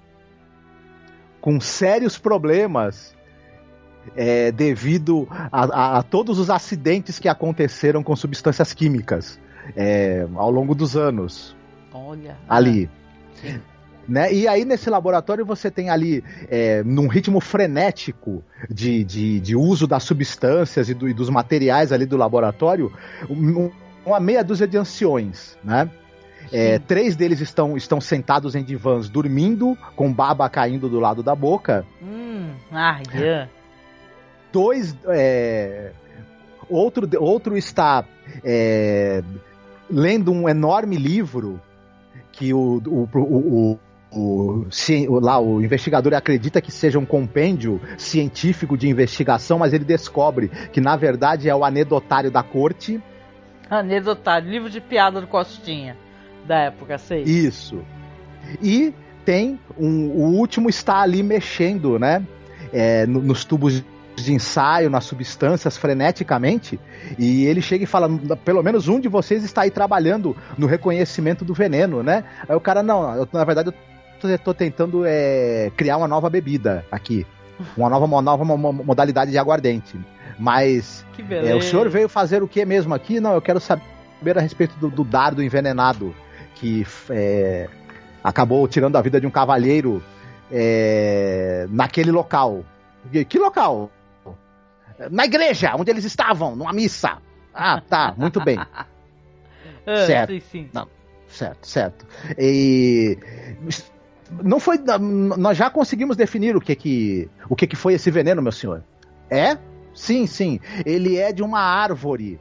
com sérios problemas É, devido a, a, a todos os acidentes que aconteceram com substâncias químicas é, ao longo dos anos. Olha. Ali. Sim. Né? E aí nesse laboratório você tem ali, é, num ritmo frenético de, de, de uso das substâncias e, do, e dos materiais ali do laboratório, um, uma meia dúzia de anciões, né? É, três deles estão, estão sentados em divãs dormindo, com baba caindo do lado da boca. Hum, ah, yeah. Dois, é, outro, outro está é, lendo um enorme livro que o, o, o, o, o, lá, o investigador acredita que seja um compêndio científico de investigação, mas ele descobre que na verdade é o anedotário da corte. Anedotário, livro de piada do Costinha da época, sei. Isso. E tem um, o último está ali mexendo, né, é, nos tubos de ensaio, nas substâncias, freneticamente, e ele chega e fala, pelo menos um de vocês está aí trabalhando no reconhecimento do veneno, né? Aí o cara, não, eu, na verdade eu tô, tô tentando é, criar uma nova bebida aqui, uma nova, uma nova modalidade de aguardente, mas é, o senhor veio fazer o que mesmo aqui? Não, eu quero saber a respeito do, do dardo envenenado que é, acabou tirando a vida de um cavalheiro é, naquele local. Que local? Na igreja, onde eles estavam, numa missa. Ah, tá, muito bem. Ah, certo. Sim, sim. Não, certo, certo. E não foi, nós já conseguimos definir o que que, o que que foi esse veneno, meu senhor. É? Sim, sim. Ele é de uma árvore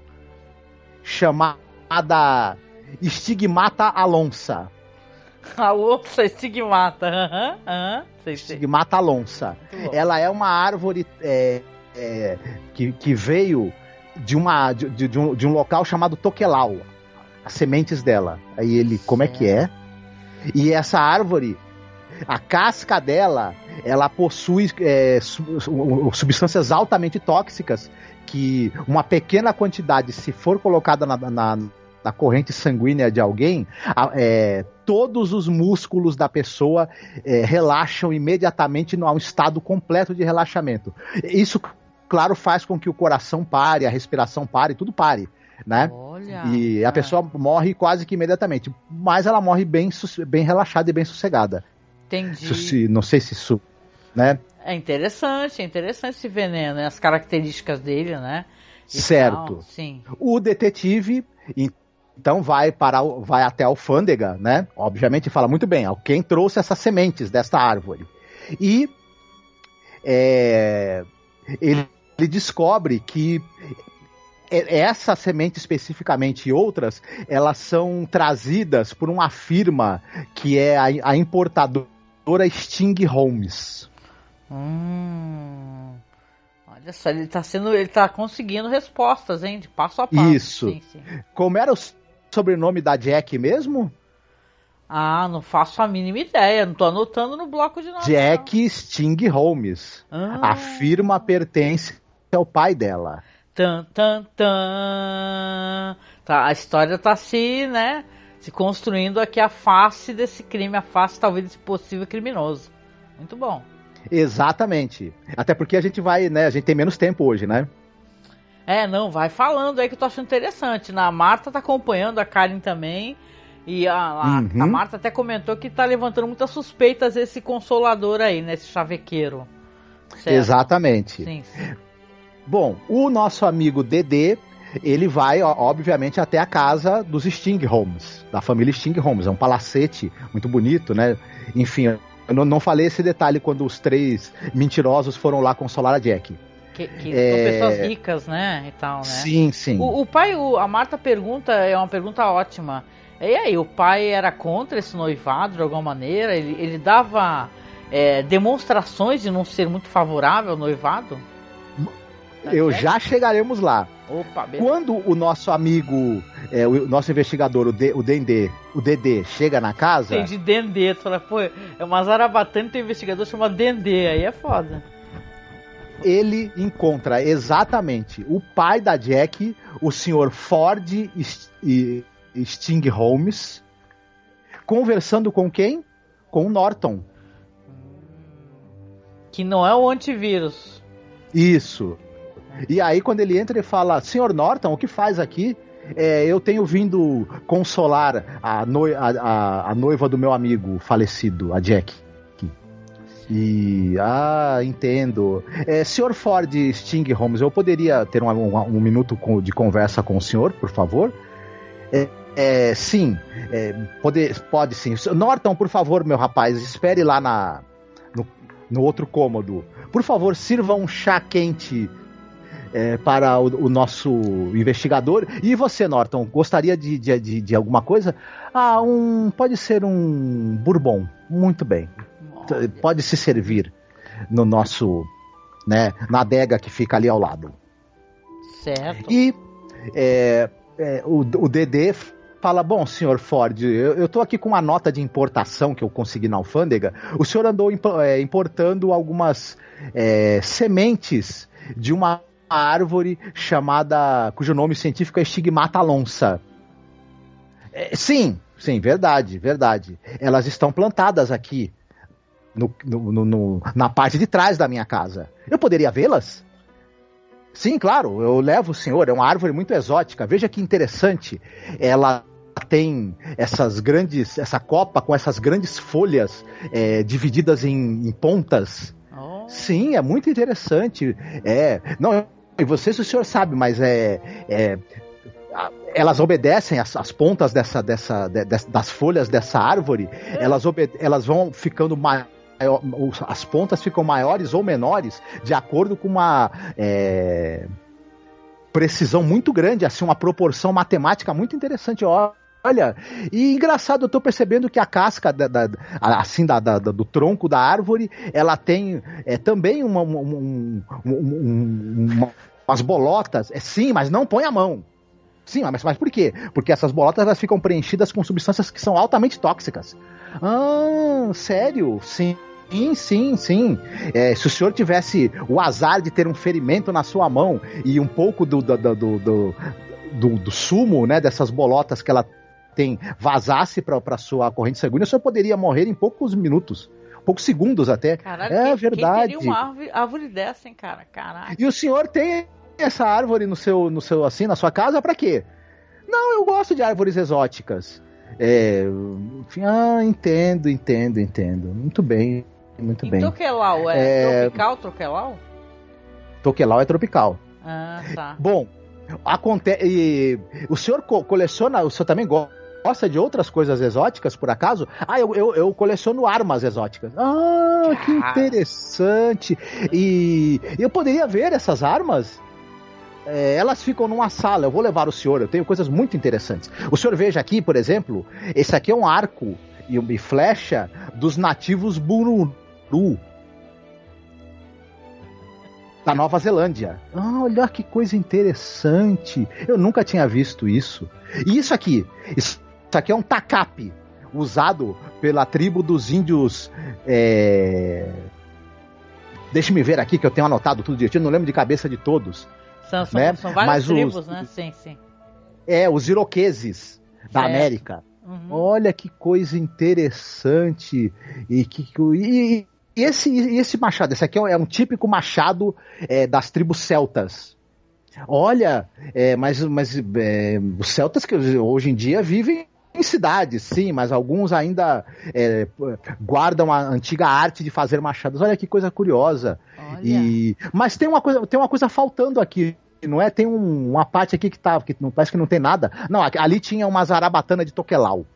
chamada Stigmata alonsa. Alonsa, estigmata. Uhum, uhum. Sei, sei. Stigmata alonsa. Ela é uma árvore é, é, que, que veio de, uma, de, de, um, de um local chamado Tokelau. As sementes dela. Aí ele, como é que é? E essa árvore, a casca dela, ela possui é, substâncias altamente tóxicas que uma pequena quantidade, se for colocada na, na, na corrente sanguínea de alguém, é, todos os músculos da pessoa é, relaxam imediatamente a um estado completo de relaxamento. Isso, claro, faz com que o coração pare, a respiração pare, tudo pare, né? Olha, e a é. pessoa morre quase que imediatamente, mas ela morre bem, bem relaxada e bem sossegada. Entendi. Se, não sei se isso, né? É interessante, é interessante esse veneno, né? As características dele, né? E certo. tal, sim. O detetive, então, vai, para, vai até a alfândega, né? Obviamente fala muito bem, quem trouxe essas sementes desta árvore. E é, ele, ele descobre que essa semente especificamente e outras, elas são trazidas por uma firma que é a, a importadora Sting Holmes. Hum, olha só, ele tá sendo, ele tá conseguindo respostas, hein, de passo a passo. Isso. Sim, sim. Como era o sobrenome da Jack mesmo? Ah, não faço a mínima ideia, não tô anotando no bloco de notas. Jack não. Sting Holmes. Ah. A firma pertence ao pai dela. Tan, tan, tan. Tá, a história tá se, né, se construindo aqui a face desse crime, a face talvez desse possível criminoso. Muito bom. Exatamente. Até porque a gente vai, né, a gente tem menos tempo hoje, né? É, não, vai falando aí que eu tô achando interessante. A Marta tá acompanhando, a Karen também. E a, a, uhum. a Marta até comentou que tá levantando muitas suspeitas esse consolador aí, né, esse chavequeiro. Certo? Exatamente. Sim, sim. Bom, o nosso amigo Dedê ele vai, ó, obviamente, até a casa dos Sting Holmes, da família Sting Holmes. É um palacete muito bonito, né? Enfim, eu não, não falei esse detalhe quando os três mentirosos foram lá consolar a Jack. Que, que É... são pessoas ricas, né? E tal, né? Sim, sim. O, o pai, o, a Marta pergunta, é uma pergunta ótima. E aí, o pai era contra esse noivado de alguma maneira? Ele, ele dava é, demonstrações de não ser muito favorável ao noivado? Eu já chegaremos lá. Opa, beleza. Quando o nosso amigo, é, o nosso investigador, o, D, o Dendê, o Dedê, chega na casa... Tem de Dendê, tu fala, pô, é uma zarabatana e tem um investigador chamado Dendê, aí é foda. Ele encontra exatamente o pai da Jack, o senhor Ford e Sting Holmes, conversando com quem? Com o Norton. Que não é o antivírus. Isso. E aí quando ele entra, ele fala: senhor Norton, o que faz aqui? É, eu tenho vindo consolar a, noi- a, a, a noiva do meu amigo falecido, a Jack. E, ah, entendo. É, senhor Ford Sting Holmes, eu poderia ter um, um, um minuto de conversa com o senhor, por favor? É, é, sim, é, pode, pode sim. Norton, por favor, meu rapaz, espere lá na, no, no outro cômodo. Por favor, sirva um chá quente é, para o, o nosso investigador. E você, Norton, gostaria de, de, de, de alguma coisa? Ah, um, pode ser um bourbon. Muito bem. Pode se servir no nosso, né, na adega que fica ali ao lado. Certo. E é, é, o, o Dedê fala: bom, senhor Ford, eu, eu tô aqui com uma nota de importação que eu consegui na alfândega. O senhor andou imp, é, importando algumas é, sementes de uma árvore chamada, cujo nome científico é Stigmata lonça. É, sim, sim, verdade, verdade. Elas estão plantadas aqui. No, no, no, na parte de trás da minha casa. Eu poderia vê-las? Sim, claro, eu levo o senhor. É uma árvore muito exótica. Veja que interessante. Ela tem essas grandes, essa copa com essas grandes folhas é, divididas em, em pontas. Oh. Sim, é muito interessante. É, não, e você, se o senhor sabe, mas é, é elas obedecem as, as pontas dessa, dessa, de, de, das folhas dessa árvore. É. Elas, obede, elas vão ficando mais as pontas ficam maiores ou menores de acordo com uma é, precisão muito grande, assim, uma proporção matemática muito interessante. Olha, e engraçado, eu tô percebendo que a casca da, da, assim, da, da, do tronco da árvore, ela tem é, também uma, um, um, um, uma, umas bolotas, é, sim, mas não põe a mão. Sim, mas, mas por quê? Porque essas bolotas elas ficam preenchidas com substâncias que são altamente tóxicas. Ah, sério? Sim, sim, sim. É, se o senhor tivesse o azar de ter um ferimento na sua mão e um pouco do, do, do, do, do, do sumo, né, dessas bolotas que ela tem vazasse para a sua corrente sanguínea, o senhor poderia morrer em poucos minutos. Poucos segundos até. Caralho, é quem, verdade. Quem teria uma árvore, árvore dessa, hein, cara? Caraca. E o senhor tem essa árvore no seu, no seu, assim, na sua casa, pra quê? Não, eu gosto de árvores exóticas. É, enfim, ah, entendo, entendo, entendo. Muito bem, muito e bem. Tokelau é, é tropical, Tokelau? Tokelau é tropical. Ah, tá. Bom, acontece. O senhor co- coleciona, o senhor também gosta de outras coisas exóticas, por acaso? Ah, eu, eu, eu coleciono armas exóticas. Ah, que interessante. E eu poderia ver essas armas? É, elas ficam numa sala, eu vou levar o senhor, eu tenho coisas muito interessantes. O senhor veja aqui, por exemplo, esse aqui é um arco e, e flecha dos nativos Bururu da Nova Zelândia. Ah, olha que coisa interessante. Eu nunca tinha visto isso. E isso aqui, isso aqui é um tacape usado pela tribo dos índios. É... Deixa-me ver aqui que eu tenho anotado tudo direitinho, não lembro de cabeça de todos. São, são, né? são várias Mas tribos, os, né? Sim, sim. É, os iroqueses da certo. América. Uhum. Olha que coisa interessante. E, que, e, e, esse, e esse machado, esse aqui é um típico machado é, das tribos celtas. Olha, é, mas, mas é, os celtas que hoje em dia vivem em cidades, sim, mas alguns ainda é, guardam a antiga arte de fazer machados. Olha que coisa curiosa. E, mas tem uma coisa, tem uma coisa faltando aqui não é? Tem um, uma parte aqui que, tá, que não, parece que não tem nada. Não, ali tinha uma zarabatana de Tokelau.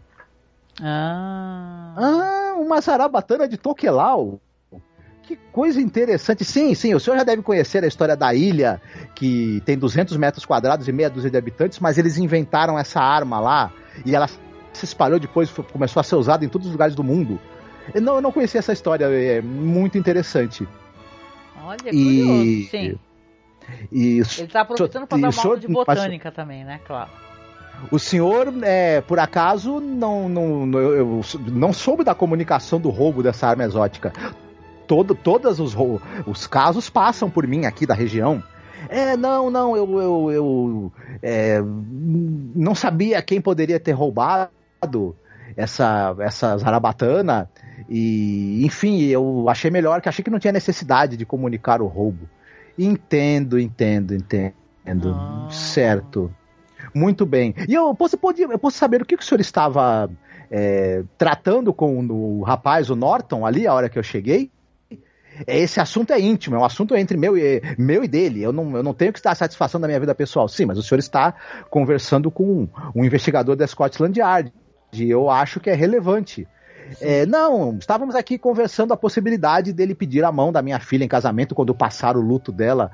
Ah. Ah, uma zarabatana de Tokelau. Que coisa interessante. Sim, sim, o senhor já deve conhecer a história da ilha, que tem duzentos metros quadrados e meia dúzia de habitantes, mas eles inventaram essa arma lá, e ela se espalhou depois, começou a ser usada em todos os lugares do mundo. Eu não, eu não conhecia essa história, é muito interessante. Olha, e... curioso, sim. E, Ele está aproveitando para dar uma senhor, aula de botânica mas, também, né? Claro. O senhor, é, por acaso, não, não, eu, eu não soube da comunicação do roubo dessa arma exótica. Todo, todos os, os casos passam por mim aqui da região. É, não, não, eu, eu, eu é, não sabia quem poderia ter roubado essa, essa zarabatana. E, enfim, eu achei melhor, que achei que não tinha necessidade de comunicar o roubo. Entendo, entendo, entendo. Ah. Certo. Muito bem. E eu posso, eu posso saber o que, que o senhor estava é, tratando com o rapaz, o Norton, ali, a hora que eu cheguei? Esse assunto é íntimo, é um assunto entre meu e, meu e dele. Eu não, eu não tenho que dar satisfação da minha vida pessoal. Sim, mas o senhor está conversando com um investigador da Scotland Yard. E eu acho que é relevante. É, não, estávamos aqui conversando a possibilidade dele pedir a mão da minha filha em casamento quando passar o luto dela.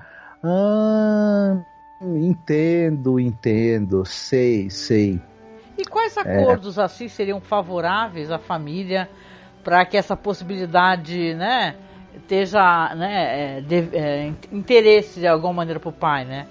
Ah... Entendo, entendo, sei, sei. E quais acordos é. assim seriam favoráveis à família para que essa possibilidade, né, esteja, né, de, é, interesse de alguma maneira para o pai, né?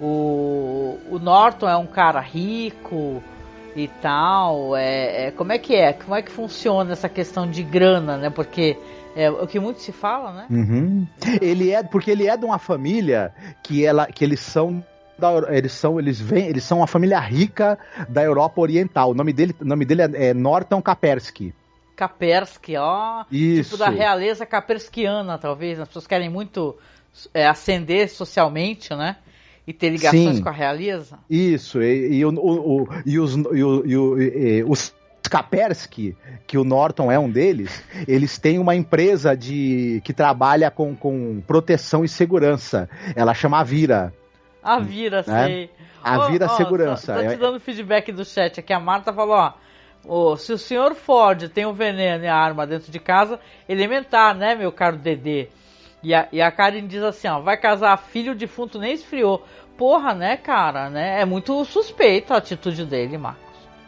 O, o Norton é um cara rico e tal, é, é, como é que é? Como é que funciona essa questão de grana, né? Porque é o que muito se fala, né? Uhum. Ele é, porque ele é de uma família que, ela, que eles são eles são eles vêm eles são uma família rica da Europa Oriental. O nome dele, o nome dele é, é Norton Kaspersky. Kaspersky, ó. Isso. Tipo da realeza kasperskiana, talvez. As pessoas querem muito é, ascender socialmente, né? E ter ligações Sim. com a realeza. Isso. E, e, o, o, e os, e o, e o, e, os Kaspersky, que o Norton é um deles, eles têm uma empresa de, que trabalha com, com proteção e segurança. Ela chama Avira. A Vira, né? Sei. A Vira oh, oh, Segurança. Tô, tô te dando feedback do chat aqui. A Marta falou, ó, oh, se o senhor Ford tem o veneno e a arma dentro de casa, elementar, né, meu caro Dedê? E a, e a Karen diz assim, ó, vai casar filho, o defunto nem esfriou. Porra, né, cara, né? É muito suspeita a atitude dele, Marcos.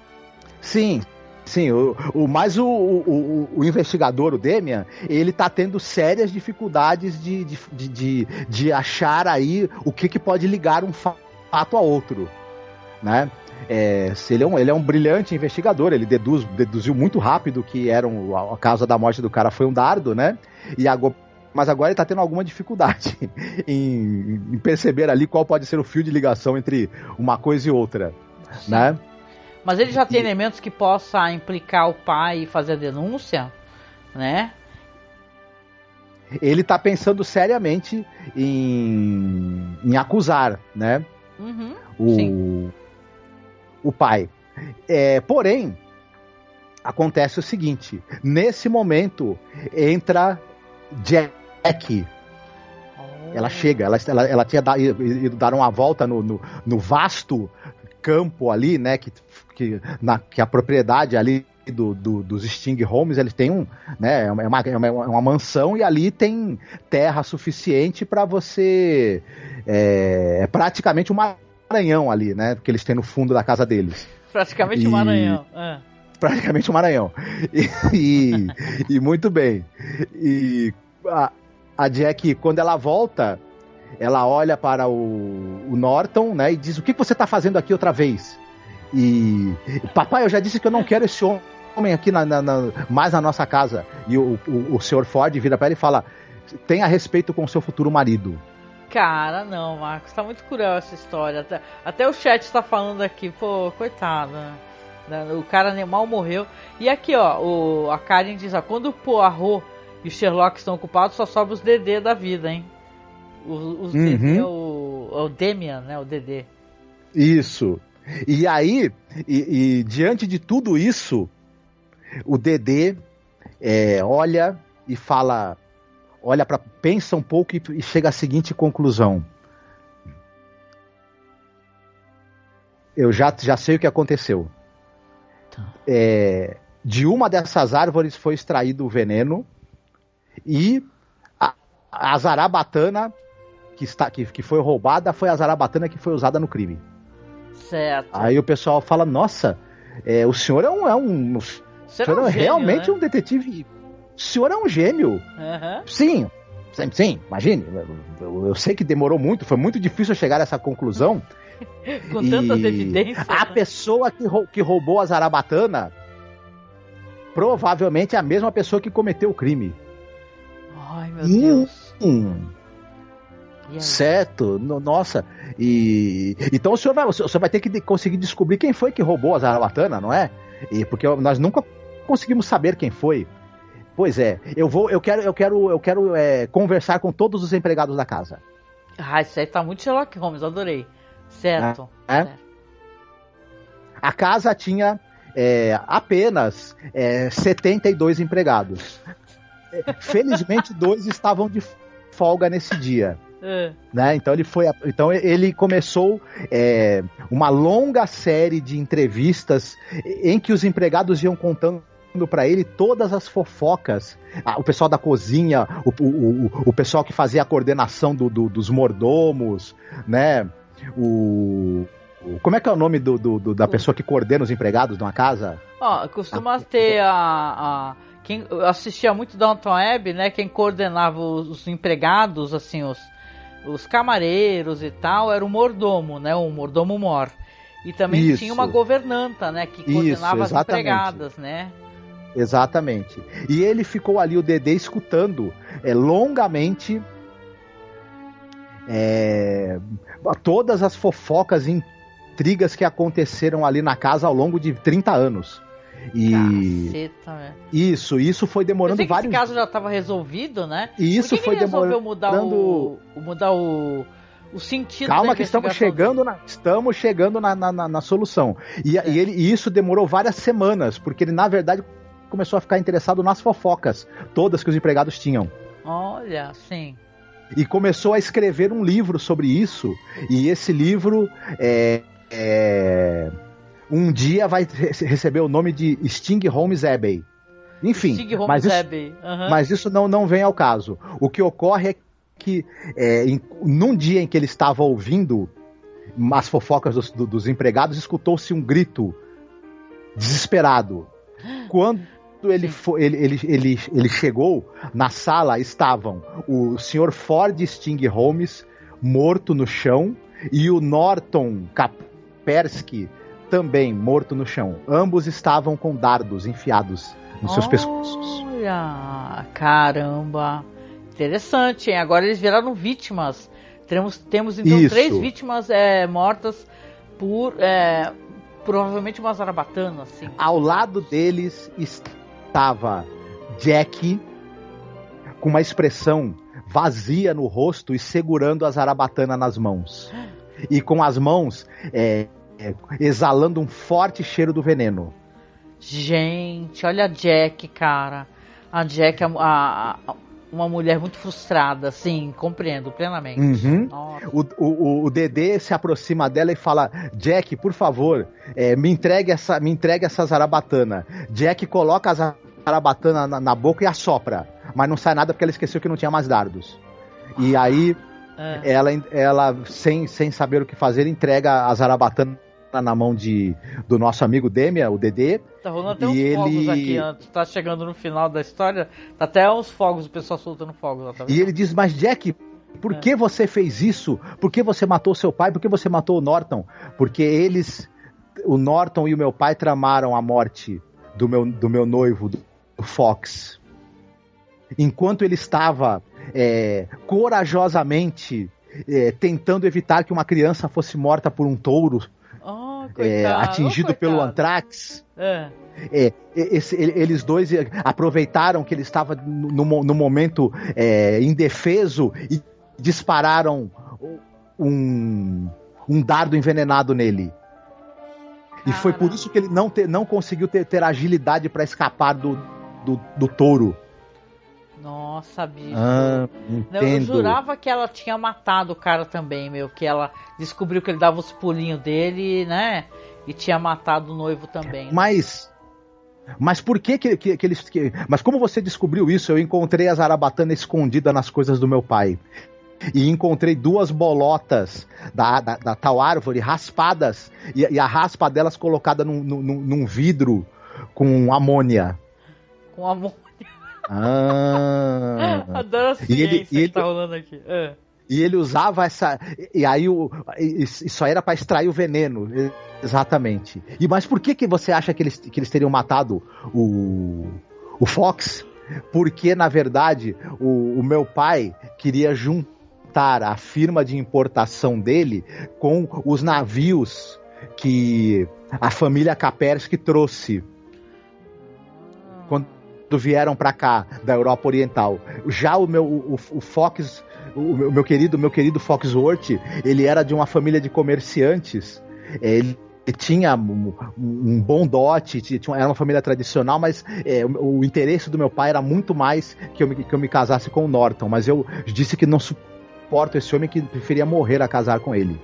Sim, sim. O, o, mas o, o, o investigador, o Demian, ele tá tendo sérias dificuldades de, de, de, de, de achar aí o que, que pode ligar um fato a outro, né? É, se ele, é um, ele é um brilhante investigador, ele deduz, deduziu muito rápido que era um, a causa da morte do cara foi um dardo, né? E agora, mas agora ele tá tendo alguma dificuldade em, em perceber ali qual pode ser o fio de ligação entre uma coisa e outra, Sim. né? Mas ele já tem e... elementos que possa implicar o pai e fazer a denúncia, né? Ele tá pensando seriamente em, em acusar, né? Uhum, o, sim. o pai. É, porém, acontece o seguinte, nesse momento entra Jack. Oh. Ela chega, ela, ela, ela tinha dado, ido dar uma volta no, no, no vasto campo ali, né, que, que, na, que a propriedade ali do, do, dos Sting Homes, eles têm um, né, é uma, é uma, é uma mansão e ali tem terra suficiente para você, é, é praticamente um Maranhão ali, né, que eles têm no fundo da casa deles. Praticamente um Maranhão. É. Praticamente um Maranhão. E, e, e muito bem. E a, a Jack, quando ela volta, ela olha para o, o Norton, né, e diz, o que você está fazendo aqui outra vez? E, papai, eu já disse que eu não quero esse homem aqui na, na, na, mais na nossa casa. E o, o, o senhor Ford vira para ele e fala, tenha respeito com o seu futuro marido. Cara, não, Marcos, tá muito cruel essa história. Até, até o chat está falando aqui, pô, coitado, né? O cara mal morreu. E aqui, ó, o, a Karen diz, ó, quando o Poirot e o Sherlock estão ocupados, só sobra os D D da vida, hein? Os, os uhum. D D, o, o Demian, né? O D D. Isso. E aí, e, e diante de tudo isso, o D D é, olha e fala, olha para, pensa um pouco e, e chega à seguinte conclusão: Eu já, já sei o que aconteceu. É, de uma dessas árvores foi extraído o veneno e a, a zarabatana que, está, que, que foi roubada foi a zarabatana que foi usada no crime. Certo. Aí o pessoal fala, nossa, é, o senhor é um... É um o senhor é um gênio, realmente, né? Um detetive... O senhor é um gênio. Uhum. Sim, sim, sim, imagine. Eu, eu sei que demorou muito, foi muito difícil chegar a essa conclusão. Com e tantas evidências. A né? pessoa que, que roubou a zarabatana provavelmente é a mesma pessoa que cometeu o crime. Ai, meu hum, Deus. Hum. Certo, no, nossa. E então o senhor, vai, o senhor vai ter que de, conseguir descobrir quem foi que roubou a zarabatana, não é? E porque nós nunca conseguimos saber quem foi. Pois é, eu vou, eu quero, eu quero, eu quero é, conversar com todos os empregados da casa. Ah, isso aí tá muito Sherlock Holmes, adorei. Certo. É? É? Certo. A casa tinha é, apenas é, setenta e dois empregados. Felizmente, dois estavam de folga nesse dia. É. Né? Então ele foi, então ele começou é, uma longa série de entrevistas em que os empregados iam contando para ele todas as fofocas, o pessoal da cozinha, o, o, o, o pessoal que fazia a coordenação do, do, dos mordomos, né? O, o como é que é o nome do, do, do, da pessoa que coordena os empregados de uma casa? Ó, costuma ter a, a quem eu assistia muito Downton Abbey, né? Quem coordenava os, os empregados, assim, os os camareiros e tal, era o mordomo, né? O mordomo mor. E também Isso. tinha uma governanta, né? Que coordenava Isso, as empregadas, né? Exatamente. E ele ficou ali, o Dedê, escutando é, longamente é, todas as fofocas e intrigas que aconteceram ali na casa ao longo de trinta anos. E Caceta, né? Isso, isso foi demorando eu sei que vários... esse caso já estava resolvido, né? E isso Por que foi que ele resolveu demorando... mudar o, mudar o, o sentido Calma da que estamos chegando na, estamos chegando na, na, na, na solução. E, é. e, ele, e isso demorou várias semanas, porque ele, na verdade, começou a ficar interessado nas fofocas, todas que os empregados tinham. Olha, sim. E começou a escrever um livro sobre isso, e esse livro é... é... um dia vai receber o nome de Sting Holmes Abbey. Enfim, Sting Holmes mas isso, Abbey. Uhum. mas isso não, não vem ao caso. O que ocorre é que é, em, num dia em que ele estava ouvindo as fofocas dos, do, dos empregados, escutou-se um grito desesperado. Quando ele, foi, ele, ele, ele, ele chegou na sala, estavam o senhor Ford Sting Holmes morto no chão e o Norton Kaspersky também morto no chão. Ambos estavam com dardos enfiados nos seus Olha, pescoços. Olha, caramba. Interessante, hein? Agora eles viraram vítimas. Temos, temos então Isso. três vítimas é, mortas por é, provavelmente uma zarabatana, assim. Ao lado deles estava Jack com uma expressão vazia no rosto e segurando a zarabatana nas mãos. E com as mãos... É, exalando um forte cheiro do veneno. Gente, olha a Jack, cara. A Jack é a, a, uma mulher muito frustrada, sim, compreendo plenamente. Uhum. O, o, o Dedê se aproxima dela e fala: Jack, por favor, é, me entregue essa, me entregue essa zarabatana. Jack coloca a zarabatana na, na boca e assopra, mas não sai nada porque ela esqueceu que não tinha mais dardos. E aí é. ela, ela sem, sem saber o que fazer, entrega a zarabatana na mão de, do nosso amigo Demian, o Dedê. Tá rolando até uns ele... fogos aqui, antes. Tá chegando no final da história, tá até uns fogos, o pessoal soltando fogos lá, tá vendo? E ele diz: mas Jack, por é. que você fez isso? Por que você matou seu pai? Por que você matou o Norton? Porque eles, o Norton e o meu pai, tramaram a morte do meu, do meu noivo, do Fox. Enquanto ele estava é, corajosamente é, tentando evitar que uma criança fosse morta por um touro, oh, é, atingido oh, pelo antrax. É. É, esse, eles dois aproveitaram que ele estava no, no momento é, indefeso e dispararam um, um dardo envenenado nele. E Caramba. Foi por isso que ele não, te, não conseguiu ter, ter agilidade para escapar do, do, do touro. Nossa. Nossa, bicho. Ah, Não, eu entendo. jurava que ela tinha matado o cara também, meu. Que ela descobriu que ele dava os pulinhos dele, né? E tinha matado o noivo também. Né? Mas... Mas por que que, que, que eles... Que, mas como você descobriu isso? Eu encontrei a Zarabatana escondida nas coisas do meu pai. E encontrei duas bolotas da, da, da tal árvore raspadas. E, e a raspa delas colocada num, num, num vidro com amônia. Com amônia. Ah. Adoro a ciência e ele, que e ele, tá rolando aqui. É. E ele usava essa... E aí o, isso era para extrair o veneno. Exatamente. E, mas por que, que você acha que eles, que eles teriam matado o, o Fox? Porque, na verdade, o, o meu pai queria juntar a firma de importação dele com os navios que a família Kaspersky trouxe quando vieram para cá, da Europa Oriental. Já o meu o, o Fox... O meu, meu querido, meu querido Foxworth, ele era de uma família de comerciantes. Ele tinha um, um bom dote, tinha, era uma família tradicional, mas é, o, o interesse do meu pai era muito mais que eu, que eu me casasse com o Norton. Mas eu disse que não suporto esse homem, que preferia morrer a casar com ele.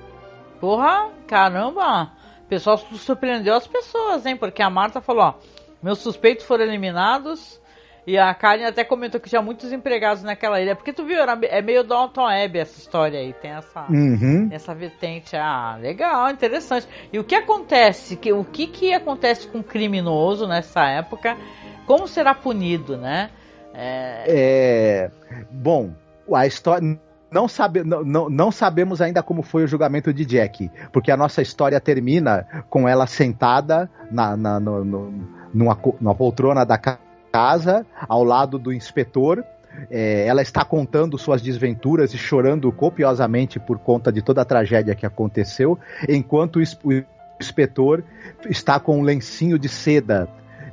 Porra, caramba! O pessoal surpreendeu as pessoas, hein? Porque a Marta falou, ó, meus suspeitos foram eliminados. E a Karen até comentou que tinha muitos empregados naquela ilha. Porque tu viu, era, é meio Downton Abbey essa história aí. Tem essa, uhum. essa vertente. Ah, legal, interessante. E o que acontece? Que, o que, que acontece com um criminoso nessa época? Como será punido, né? É... É, bom, a história... Não, sabe, não, não, não sabemos ainda como foi o julgamento de Jack. Porque a nossa história termina com ela sentada na, na, no, no, numa, numa poltrona da casa. casa, ao lado do inspetor. É, ela está contando suas desventuras e chorando copiosamente por conta de toda a tragédia que aconteceu, enquanto o inspetor está com um lencinho de seda,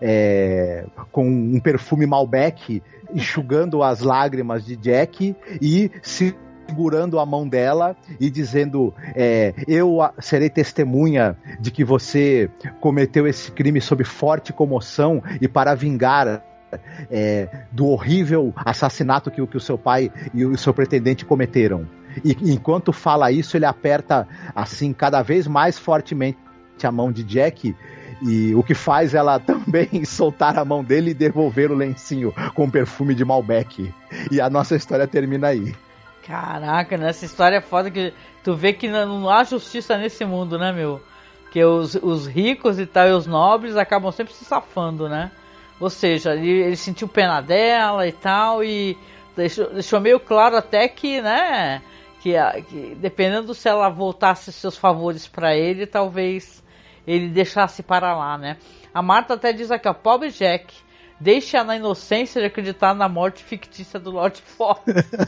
é, com um perfume Malbec, enxugando as lágrimas de Jack e se segurando a mão dela e dizendo, é, eu serei testemunha de que você cometeu esse crime sob forte comoção e para vingar é, do horrível assassinato que, que o seu pai e o seu pretendente cometeram. E enquanto fala isso, ele aperta assim cada vez mais fortemente a mão de Jack, e o que faz ela também soltar a mão dele e devolver o lencinho com perfume de Malbec. E a nossa história termina aí. Caraca, nessa história é foda que tu vê que não, não há justiça nesse mundo, né, meu? Que os, os ricos e tal, e os nobres acabam sempre se safando, né? Ou seja, ele, ele sentiu pena dela e tal, e deixou, deixou meio claro até que, né, que, que dependendo se ela voltasse seus favores pra ele, talvez ele deixasse para lá, né? A Marta até diz aqui, ó, pobre Jack, deixe-a na inocência de acreditar na morte fictícia do Lord Fox.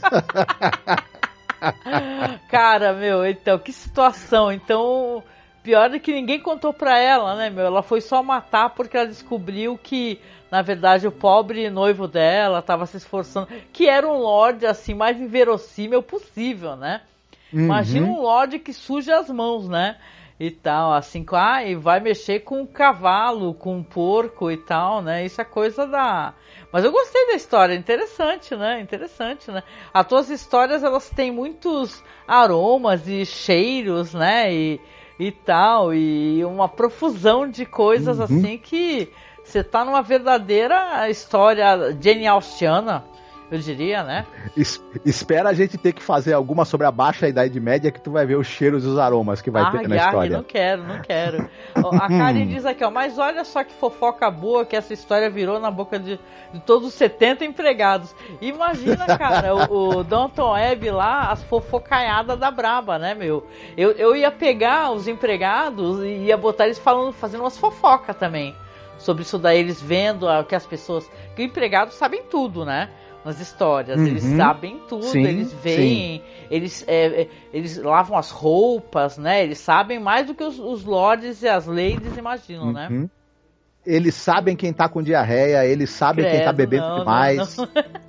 Cara, meu, então, que situação. Então, pior é que ninguém contou pra ela, né, meu? Ela foi só matar porque ela descobriu que, na verdade, o pobre noivo dela tava se esforçando, que era um Lorde, assim, mais inverossímil possível, né? Uhum. Imagina um Lorde que suja as mãos, né? E tal, assim, ah, e vai mexer com um cavalo, com um porco e tal, né? Isso é coisa da... Mas eu gostei da história, interessante, né? Interessante, né? As tuas histórias, elas têm muitos aromas e cheiros, né? E, e tal, e uma profusão de coisas, uhum. assim, que você tá numa verdadeira história Jane Austiana, eu diria, né? Es- espera a gente ter que fazer alguma sobre a baixa Idade Média, que tu vai ver os cheiros e os aromas que vai ah, ter na ai, história. Não quero, não quero. A Karen diz aqui, ó, mas olha só que fofoca boa que essa história virou na boca de, de todos os setenta empregados. Imagina, cara, o, o Downton Abbey lá, as fofocaiadas da braba, né, meu? Eu, eu ia pegar os empregados e ia botar eles falando, fazendo umas fofocas também. Sobre isso daí, eles vendo o que as pessoas... Que os empregados sabem tudo, né? Nas histórias, uhum. Eles sabem tudo, sim, eles veem, eles, é, eles lavam as roupas, né? Eles sabem mais do que os, os lords e as ladies imaginam, uhum. né? Eles sabem quem tá com diarreia, eles sabem Credo, quem tá bebendo não, demais. Não, não.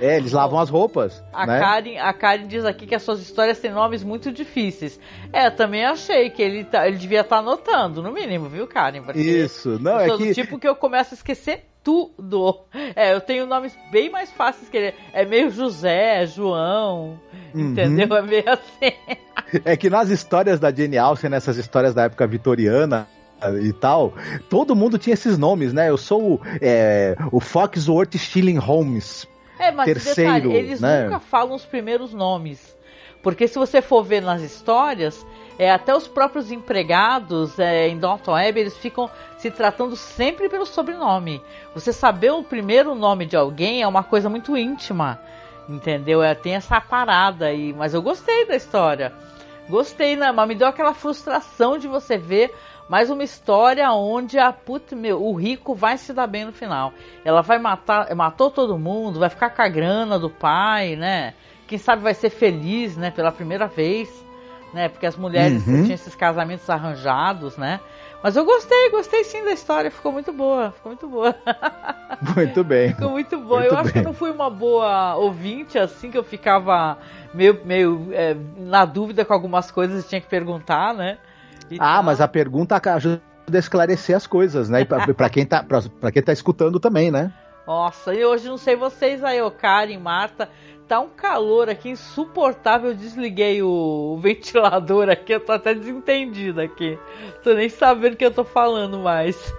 É, eles lavam as roupas. A, né? Karen, a Karen diz aqui que as suas histórias têm nomes muito difíceis. É, também achei que ele, tá, ele devia estar tá anotando, no mínimo, viu, Karen? Porque Isso, não, eu é sou que... do tipo que eu começo a esquecer tudo. É, eu tenho nomes bem mais fáceis que ele. É meio José, João, uhum. entendeu? É meio assim. É que nas histórias da Jane Austen, nessas histórias da época vitoriana e tal, todo mundo tinha esses nomes, né? Eu sou é, o Foxworth Schilling Holmes. É, mas terceiro, detalhe, eles né? nunca falam os primeiros nomes. Porque se você for ver nas histórias, é, até os próprios empregados é, em Downton Abbey, eles ficam se tratando sempre pelo sobrenome. Você saber o primeiro nome de alguém é uma coisa muito íntima, entendeu? É, tem essa parada aí, mas eu gostei da história. Gostei, né? Mas me deu aquela frustração de você ver mais uma história onde a puta, meu, o rico vai se dar bem no final. Ela vai matar, matou todo mundo, vai ficar com a grana do pai, né? Quem sabe vai ser feliz, né? Pela primeira vez, né? Porque as mulheres uhum. tinham esses casamentos arranjados, né? Mas eu gostei, gostei sim da história, ficou muito boa, ficou muito boa. Muito bem. Ficou muito boa. Muito eu acho bem. que eu não fui uma boa ouvinte, assim, que eu ficava meio, meio é, na dúvida com algumas coisas e tinha que perguntar, né? E ah, tal. Mas a pergunta ajuda a esclarecer as coisas, né? E pra, pra, quem tá, pra, pra quem tá escutando também, né? Nossa, e hoje não sei vocês aí, ô Karen, Marta, tá um calor aqui insuportável. Eu desliguei o, o ventilador aqui, eu tô até desentendida aqui. Tô nem sabendo o que eu tô falando mais.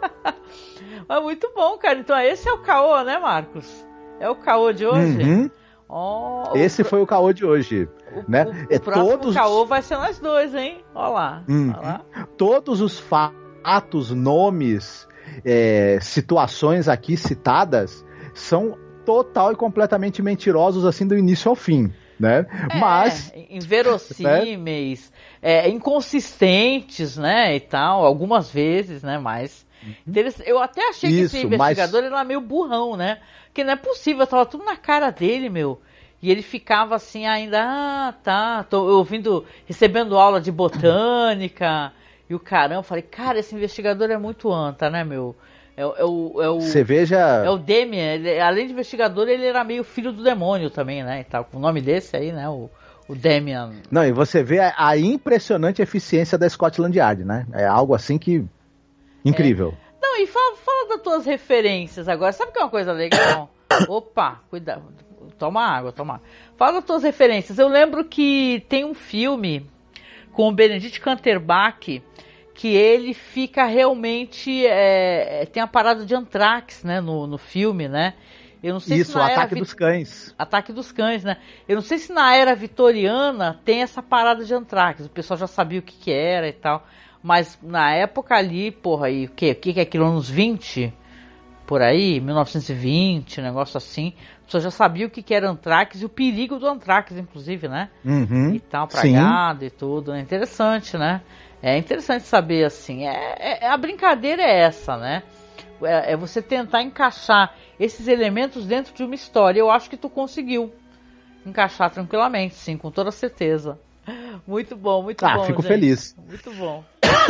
Mas muito bom, cara. Então esse é o caô, né, Marcos? É o caô de hoje? Uhum. Oh, esse o... foi o caô de hoje. O, né? o, é o próximo todos... caô vai ser nós dois, hein? Olha lá. Uhum. Olha lá. Todos os fatos, nomes, é, situações aqui citadas são total e completamente mentirosos, assim, do início ao fim, né? É, mas inverossímeis, né? é, inconsistentes, né, e tal, algumas vezes, né, mas eu até achei que Isso, esse investigador mas... era meio burrão, né, porque não é possível, tava tudo na cara dele, meu, e ele ficava assim ainda, ah, tá, tô ouvindo, recebendo aula de botânica, e o caramba, falei, cara, esse investigador é muito anta, né, meu? É, é o, é o, Você veja... É o Damien, ele, além de investigador, ele era meio filho do demônio também, né? E tal, com o nome desse aí, né? O, o Damien. Não, e você vê a, a impressionante eficiência da Scotland Yard, né? É algo assim que... incrível. É. Não, e fala, fala das tuas referências agora. Sabe que é uma coisa legal? Opa, cuidado. Toma água, toma água. Fala das tuas referências. Eu lembro que tem um filme com o Benedict Cumberbatch que ele fica realmente... É, tem a parada de Anthrax, né, no, no filme, né? Eu não sei Isso, se na o Ataque era dos Cães. Ataque dos Cães, né? Eu não sei se na era vitoriana tem essa parada de Anthrax. O pessoal já sabia o que que era e tal. Mas na época ali, porra, aí, o que, o que que é aquilo, anos vinte? Por aí, mil novecentos e vinte, um negócio assim. O pessoal já sabia o que que era Anthrax e o perigo do Anthrax, inclusive, né? Uhum, e tal, pra gado e tudo. É interessante, né? É interessante saber, assim, é, é, a brincadeira é essa, né? É, é você tentar encaixar esses elementos dentro de uma história. Eu acho que tu conseguiu encaixar tranquilamente, sim, com toda certeza. Muito bom, muito ah, bom, fico gente. feliz. Muito bom.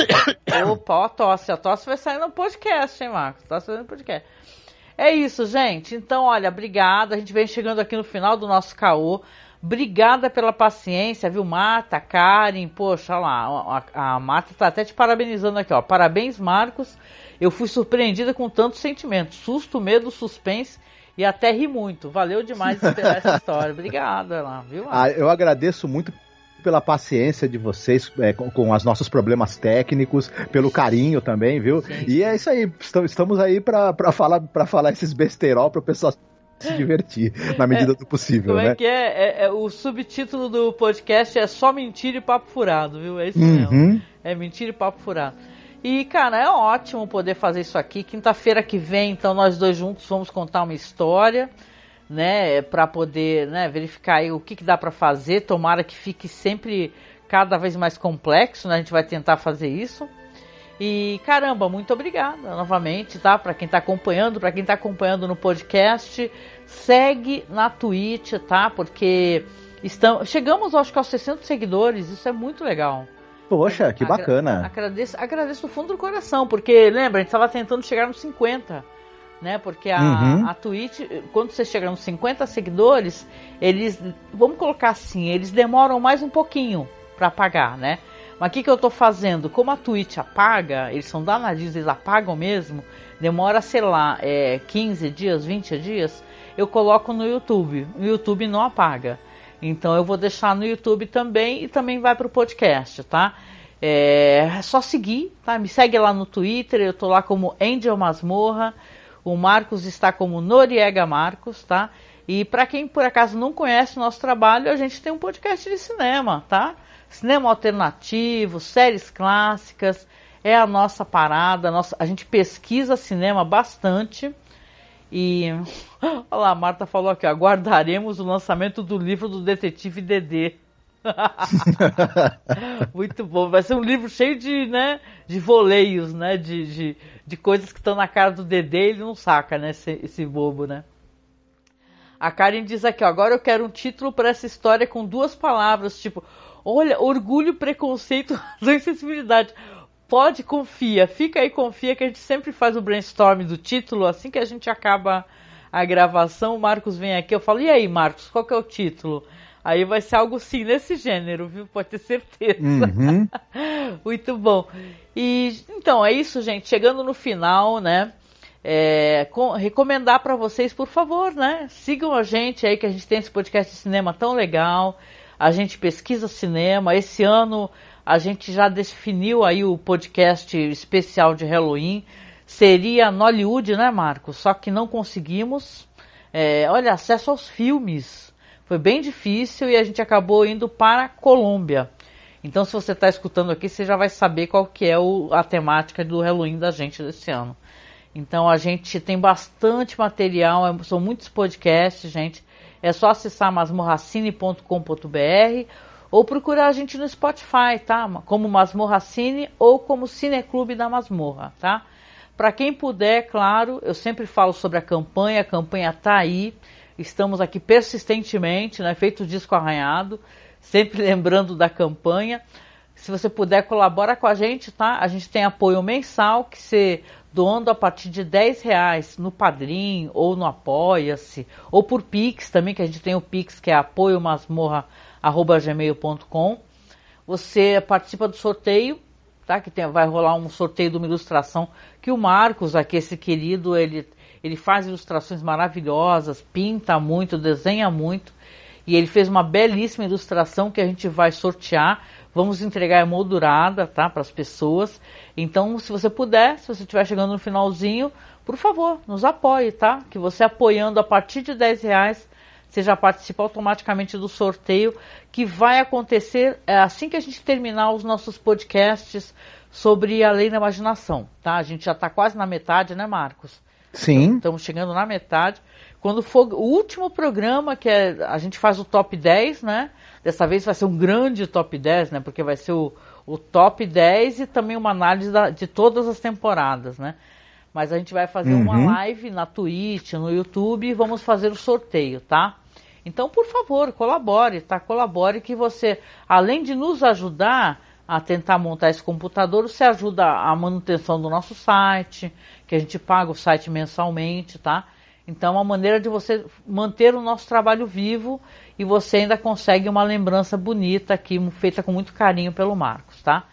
Opa, ó a tosse. A tosse vai sair no podcast, hein, Marcos? A tosse vai sair no podcast. É isso, gente. Então, olha, obrigada. A gente vem chegando aqui no final do nosso caô. Obrigada pela paciência, viu, Marta, Karen, poxa, olha lá, a, a Marta tá até te parabenizando aqui, ó, parabéns, Marcos, eu fui surpreendida com tantos sentimentos, susto, medo, suspense e até ri muito, valeu demais esperar essa história, obrigada lá, viu, Marta? Ah, eu agradeço muito pela paciência de vocês é, com, com os nossos problemas técnicos, pelo carinho também, viu, sim, e é isso aí, estamos aí para falar, pra falar esses besterol para o pessoal se divertir, na medida é, do possível, como né? é que é? É, é? O subtítulo do podcast é Só Mentira e Papo Furado, viu? É isso uhum. mesmo. É Mentira e Papo Furado. E, cara, é ótimo poder fazer isso aqui. Quinta-feira que vem, então, nós dois juntos vamos contar uma história, né? Pra poder, né, verificar aí o que, que dá pra fazer. Tomara que fique sempre cada vez mais complexo, né? A gente vai tentar fazer isso. E, caramba, muito obrigada novamente, tá? Pra quem tá acompanhando, pra quem tá acompanhando no podcast, segue na Twitch, tá? Porque estamos, chegamos, acho que aos sessenta seguidores, isso é muito legal. Poxa, que Agra- bacana. Agradeço, agradeço do fundo do coração, porque, lembra, a gente estava tentando chegar nos cinquenta, né? Porque a, uhum. a Twitch, quando você chega nos cinquenta seguidores, eles, vamos colocar assim, eles demoram mais um pouquinho para apagar, né? Mas o que, que eu tô fazendo? Como a Twitch apaga, eles são danadinhos, eles apagam mesmo, demora, sei lá, é, quinze dias, vinte dias, eu coloco no YouTube. O YouTube não apaga. Então eu vou deixar no YouTube também e também vai pro podcast, tá? É só seguir, tá? Me segue lá no Twitter, eu tô lá como Angel Masmorra, o Marcos está como Noriega Marcos, tá? E para quem por acaso não conhece o nosso trabalho, a gente tem um podcast de cinema, tá? Cinema alternativo, séries clássicas, é a nossa parada, a, nossa, a gente pesquisa cinema bastante. E olha lá, a Marta falou aqui, aguardaremos o lançamento do livro do Detetive Dedê. Muito bom, vai ser um livro cheio de, né, de voleios, né, de, de, de coisas que estão na cara do Dedê, ele não saca, né, esse, esse bobo, né. A Karen diz aqui, ó, agora eu quero um título para essa história com duas palavras, tipo, olha, orgulho, preconceito, razão e sensibilidade. Pode, confia, fica aí, confia, que a gente sempre faz o brainstorm do título, assim que a gente acaba a gravação, o Marcos vem aqui, eu falo, e aí, Marcos, qual que é o título? Aí vai ser algo sim nesse gênero, viu? Pode ter certeza. Uhum. Muito bom. E então é isso, gente. Chegando no final, né? É, com, recomendar para vocês, por favor, né? Sigam a gente aí, que a gente tem esse podcast de cinema tão legal. A gente pesquisa cinema. Esse ano a gente já definiu aí o podcast especial de Halloween. Seria Nollywood, né, Marcos? Só que não conseguimos. É, olha, acesso aos filmes. Foi bem difícil e a gente acabou indo para a Colômbia. Então, se você está escutando aqui, você já vai saber qual que é o, a temática do Halloween da gente desse ano. Então, a gente tem bastante material, é, são muitos podcasts, gente. É só acessar masmorracine ponto com ponto b r ou procurar a gente no Spotify, tá? Como Masmorracine ou como Cineclube da Masmorra, tá? Para quem puder, claro, eu sempre falo sobre a campanha, a campanha tá aí. Estamos aqui persistentemente, né, feito disco arranhado, sempre lembrando da campanha. Se você puder, colabora com a gente, tá? A gente tem apoio mensal, que você doando a partir de dez reais no Padrim, ou no Apoia-se, ou por Pix também, que a gente tem o Pix, que é apoio masmorra arroba gmail ponto com. Você participa do sorteio, tá? Que tem, vai rolar um sorteio de uma ilustração, que o Marcos, aqui, esse querido, ele... Ele faz ilustrações maravilhosas, pinta muito, desenha muito. E ele fez uma belíssima ilustração que a gente vai sortear. Vamos entregar emoldurada, tá, para as pessoas. Então, se você puder, se você estiver chegando no finalzinho, por favor, nos apoie, tá? Que você apoiando a partir de dez reais, você já participa automaticamente do sorteio, que vai acontecer assim que a gente terminar os nossos podcasts sobre a Lei da Imaginação, tá? A gente já está quase na metade, né, Marcos? Sim. Estamos chegando na metade. Quando for o último programa, que é, a gente faz o top dez, né? Dessa vez vai ser um grande top dez, né? Porque vai ser o, o top dez e também uma análise da, de todas as temporadas, né? Mas a gente vai fazer uhum. uma live na Twitch, no YouTube e vamos fazer o sorteio, tá? Então, por favor, colabore, tá? Colabore que você, além de nos ajudar a tentar montar esse computador, você ajuda a manutenção do nosso site, que a gente paga o site mensalmente, tá? Então é uma maneira de você manter o nosso trabalho vivo e você ainda consegue uma lembrança bonita aqui, feita com muito carinho pelo Marcos, tá?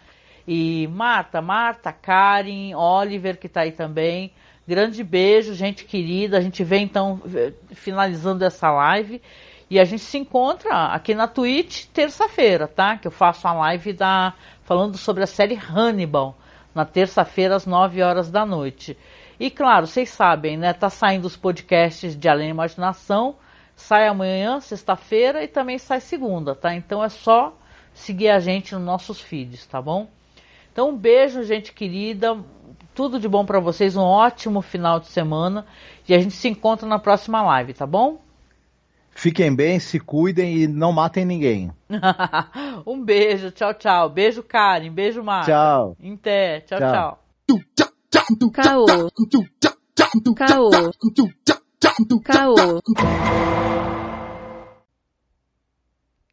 E Marta, Marta, Karen, Oliver, que tá aí também, grande beijo, gente querida, a gente vem então finalizando essa live e a gente se encontra aqui na Twitch terça-feira, tá? Que eu faço a live da, falando sobre a série Hannibal, na terça-feira às nove horas da noite. E claro, vocês sabem, né? Tá saindo os podcasts de Além da Imaginação, sai amanhã, sexta-feira, e também sai segunda, tá? Então é só seguir a gente nos nossos feeds, tá bom? Então um beijo, gente querida, tudo de bom para vocês, um ótimo final de semana, e a gente se encontra na próxima live, tá bom? Fiquem bem, se cuidem e não matem ninguém. Um beijo, tchau, tchau. Beijo, Karen. Beijo, Marcos. Tchau. Até, tchau, tchau. Caô. Caô. Caô.